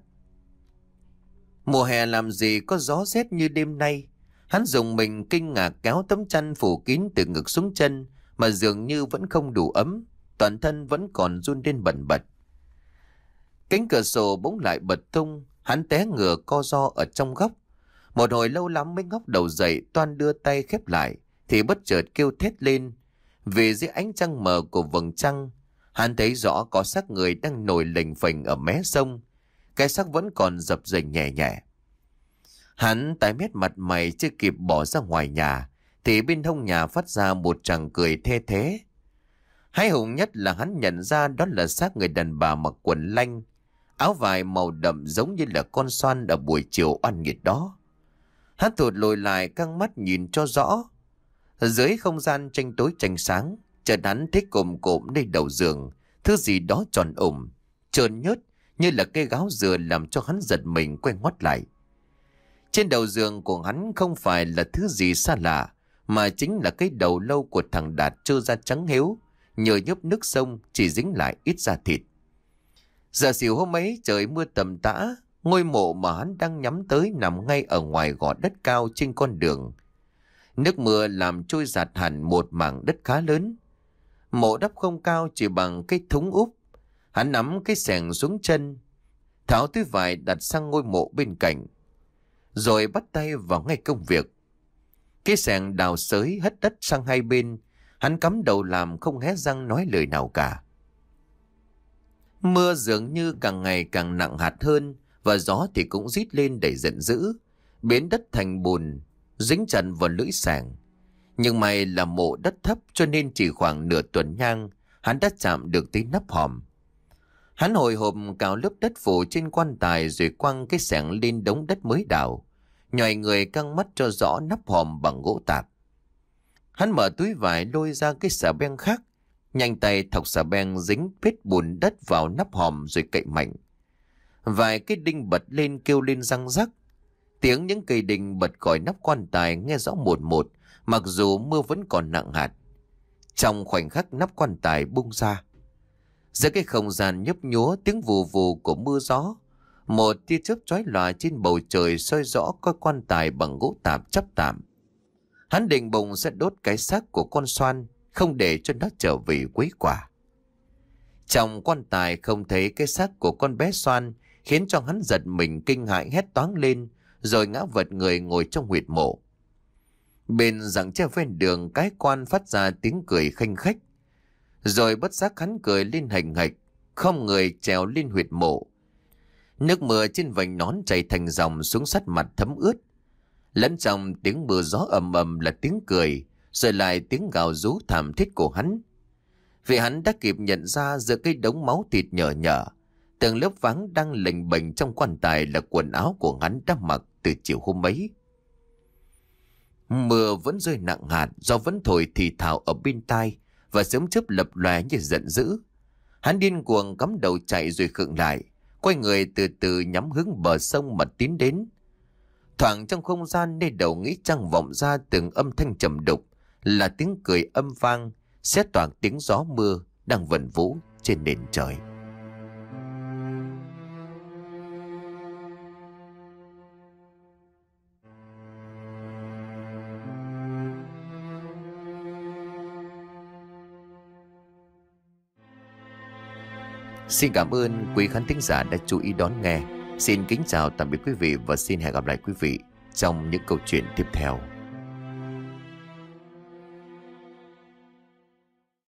Mùa hè làm gì có gió rét như đêm nay. Hắn dùng mình kinh ngạc kéo tấm chăn phủ kín từ ngực xuống chân mà dường như vẫn không đủ ấm, toàn thân vẫn còn run lên bần bật. Cánh cửa sổ bỗng lại bật tung, hắn té ngửa co ro ở trong góc. Một hồi lâu lắm mới ngóc đầu dậy, toan đưa tay khép lại thì bất chợt kêu thét lên, vì dưới ánh trăng mờ của vầng trăng, hắn thấy rõ có xác người đang nổi lềnh phềnh ở mé sông. Cái xác vẫn còn dập dềnh nhẹ nhẹ. Hắn tái mét mặt mày chưa kịp bỏ ra ngoài nhà thì bên hông nhà phát ra một tràng cười thê thế. Hãi hùng nhất là hắn nhận ra đó là xác người đàn bà mặc quần lanh, áo vải màu đậm giống như là con xoan ở buổi chiều oan nghiệt đó. Hắn thụt lùi lại căng mắt nhìn cho rõ. Dưới không gian tranh tối tranh sáng, chợt hắn thấy cồm cộm nơi đầu giường thứ gì đó tròn ủng, trơn nhớt như là cây gáo dừa, làm cho hắn giật mình quay ngoắt lại. Trên đầu giường của hắn không phải là thứ gì xa lạ, mà chính là cái đầu lâu của thằng Đạt trơ ra trắng héo, nhờ nhớp nước sông chỉ dính lại ít da thịt. Giờ xỉu hôm ấy trời mưa tầm tã, ngôi mộ mà hắn đang nhắm tới nằm ngay ở ngoài gò đất cao trên con đường. Nước mưa làm trôi giạt hẳn một mảng đất khá lớn. Mộ đắp không cao, chỉ bằng cái thúng úp. Hắn nắm cái xẻng xuống chân, tháo túi vải đặt sang ngôi mộ bên cạnh, rồi bắt tay vào ngay công việc. Cái xẻng đào xới hất đất sang hai bên, hắn cắm đầu làm không hé răng nói lời nào cả. Mưa dường như càng ngày càng nặng hạt hơn, và gió thì cũng rít lên đầy giận dữ, biến đất thành bùn, dính chặt vào lưỡi xẻng. Nhưng may là mộ đất thấp cho nên chỉ khoảng nửa tuần nhang, hắn đã chạm được tới nắp hòm. Hắn hồi hộp cào lớp đất phủ trên quan tài rồi quăng cái xẻng lên đống đất mới đào, nhòi người căng mắt cho rõ nắp hòm bằng gỗ tạp. Hắn mở túi vải lôi ra cái xà beng khác, nhanh tay thọc xà beng dính vết bùn đất vào nắp hòm rồi cậy mạnh. Vài cái đinh bật lên kêu lên răng rắc. Tiếng những cây đinh bật khỏi nắp quan tài nghe rõ một một, mặc dù mưa vẫn còn nặng hạt. Trong khoảnh khắc nắp quan tài bung ra, giữa cái không gian nhấp nhúa tiếng vù vù của mưa gió, một tia chớp chói lòa trên bầu trời soi rõ coi quan tài bằng gỗ tạp chắp tạm. Hắn định bụng sẽ đốt cái xác của con xoan, không để cho nó trở về quấy quả. Trong quan tài không thấy cái xác của con bé xoan, khiến cho hắn giật mình kinh hãi hét toáng lên, rồi ngã vật người ngồi trong huyệt mộ. Bên giằng tre ven đường, cái quan phát ra tiếng cười khanh khách, rồi bất giác hắn cười lên hành hạch, không người trèo lên huyệt mộ. Nước mưa trên vành nón chảy thành dòng xuống sát mặt thấm ướt. Lẫn trong tiếng mưa gió ầm ầm là tiếng cười, rồi lại tiếng gào rú thảm thiết của hắn. Vì hắn đã kịp nhận ra giữa cái đống máu thịt nhở nhở, từng lớp váng đang lềnh bềnh trong quan tài là quần áo của hắn đã mặc từ chiều hôm ấy. Mưa vẫn rơi nặng hạt, gió vẫn thổi thì thào ở bên tai, và sớm chớp lập lòe như giận dữ. Hắn điên cuồng cắm đầu chạy rồi khựng lại, quay người từ từ nhắm hướng bờ sông mà tiến đến. Thoảng trong không gian nơi đầu nghĩ trăng vọng ra từng âm thanh trầm đục, là tiếng cười âm vang, xé toạc tiếng gió mưa đang vần vũ trên nền trời. . Xin cảm ơn quý khán thính giả đã chú ý đón nghe. Xin kính chào tạm biệt quý vị và xin hẹn gặp lại quý vị trong những câu chuyện tiếp theo.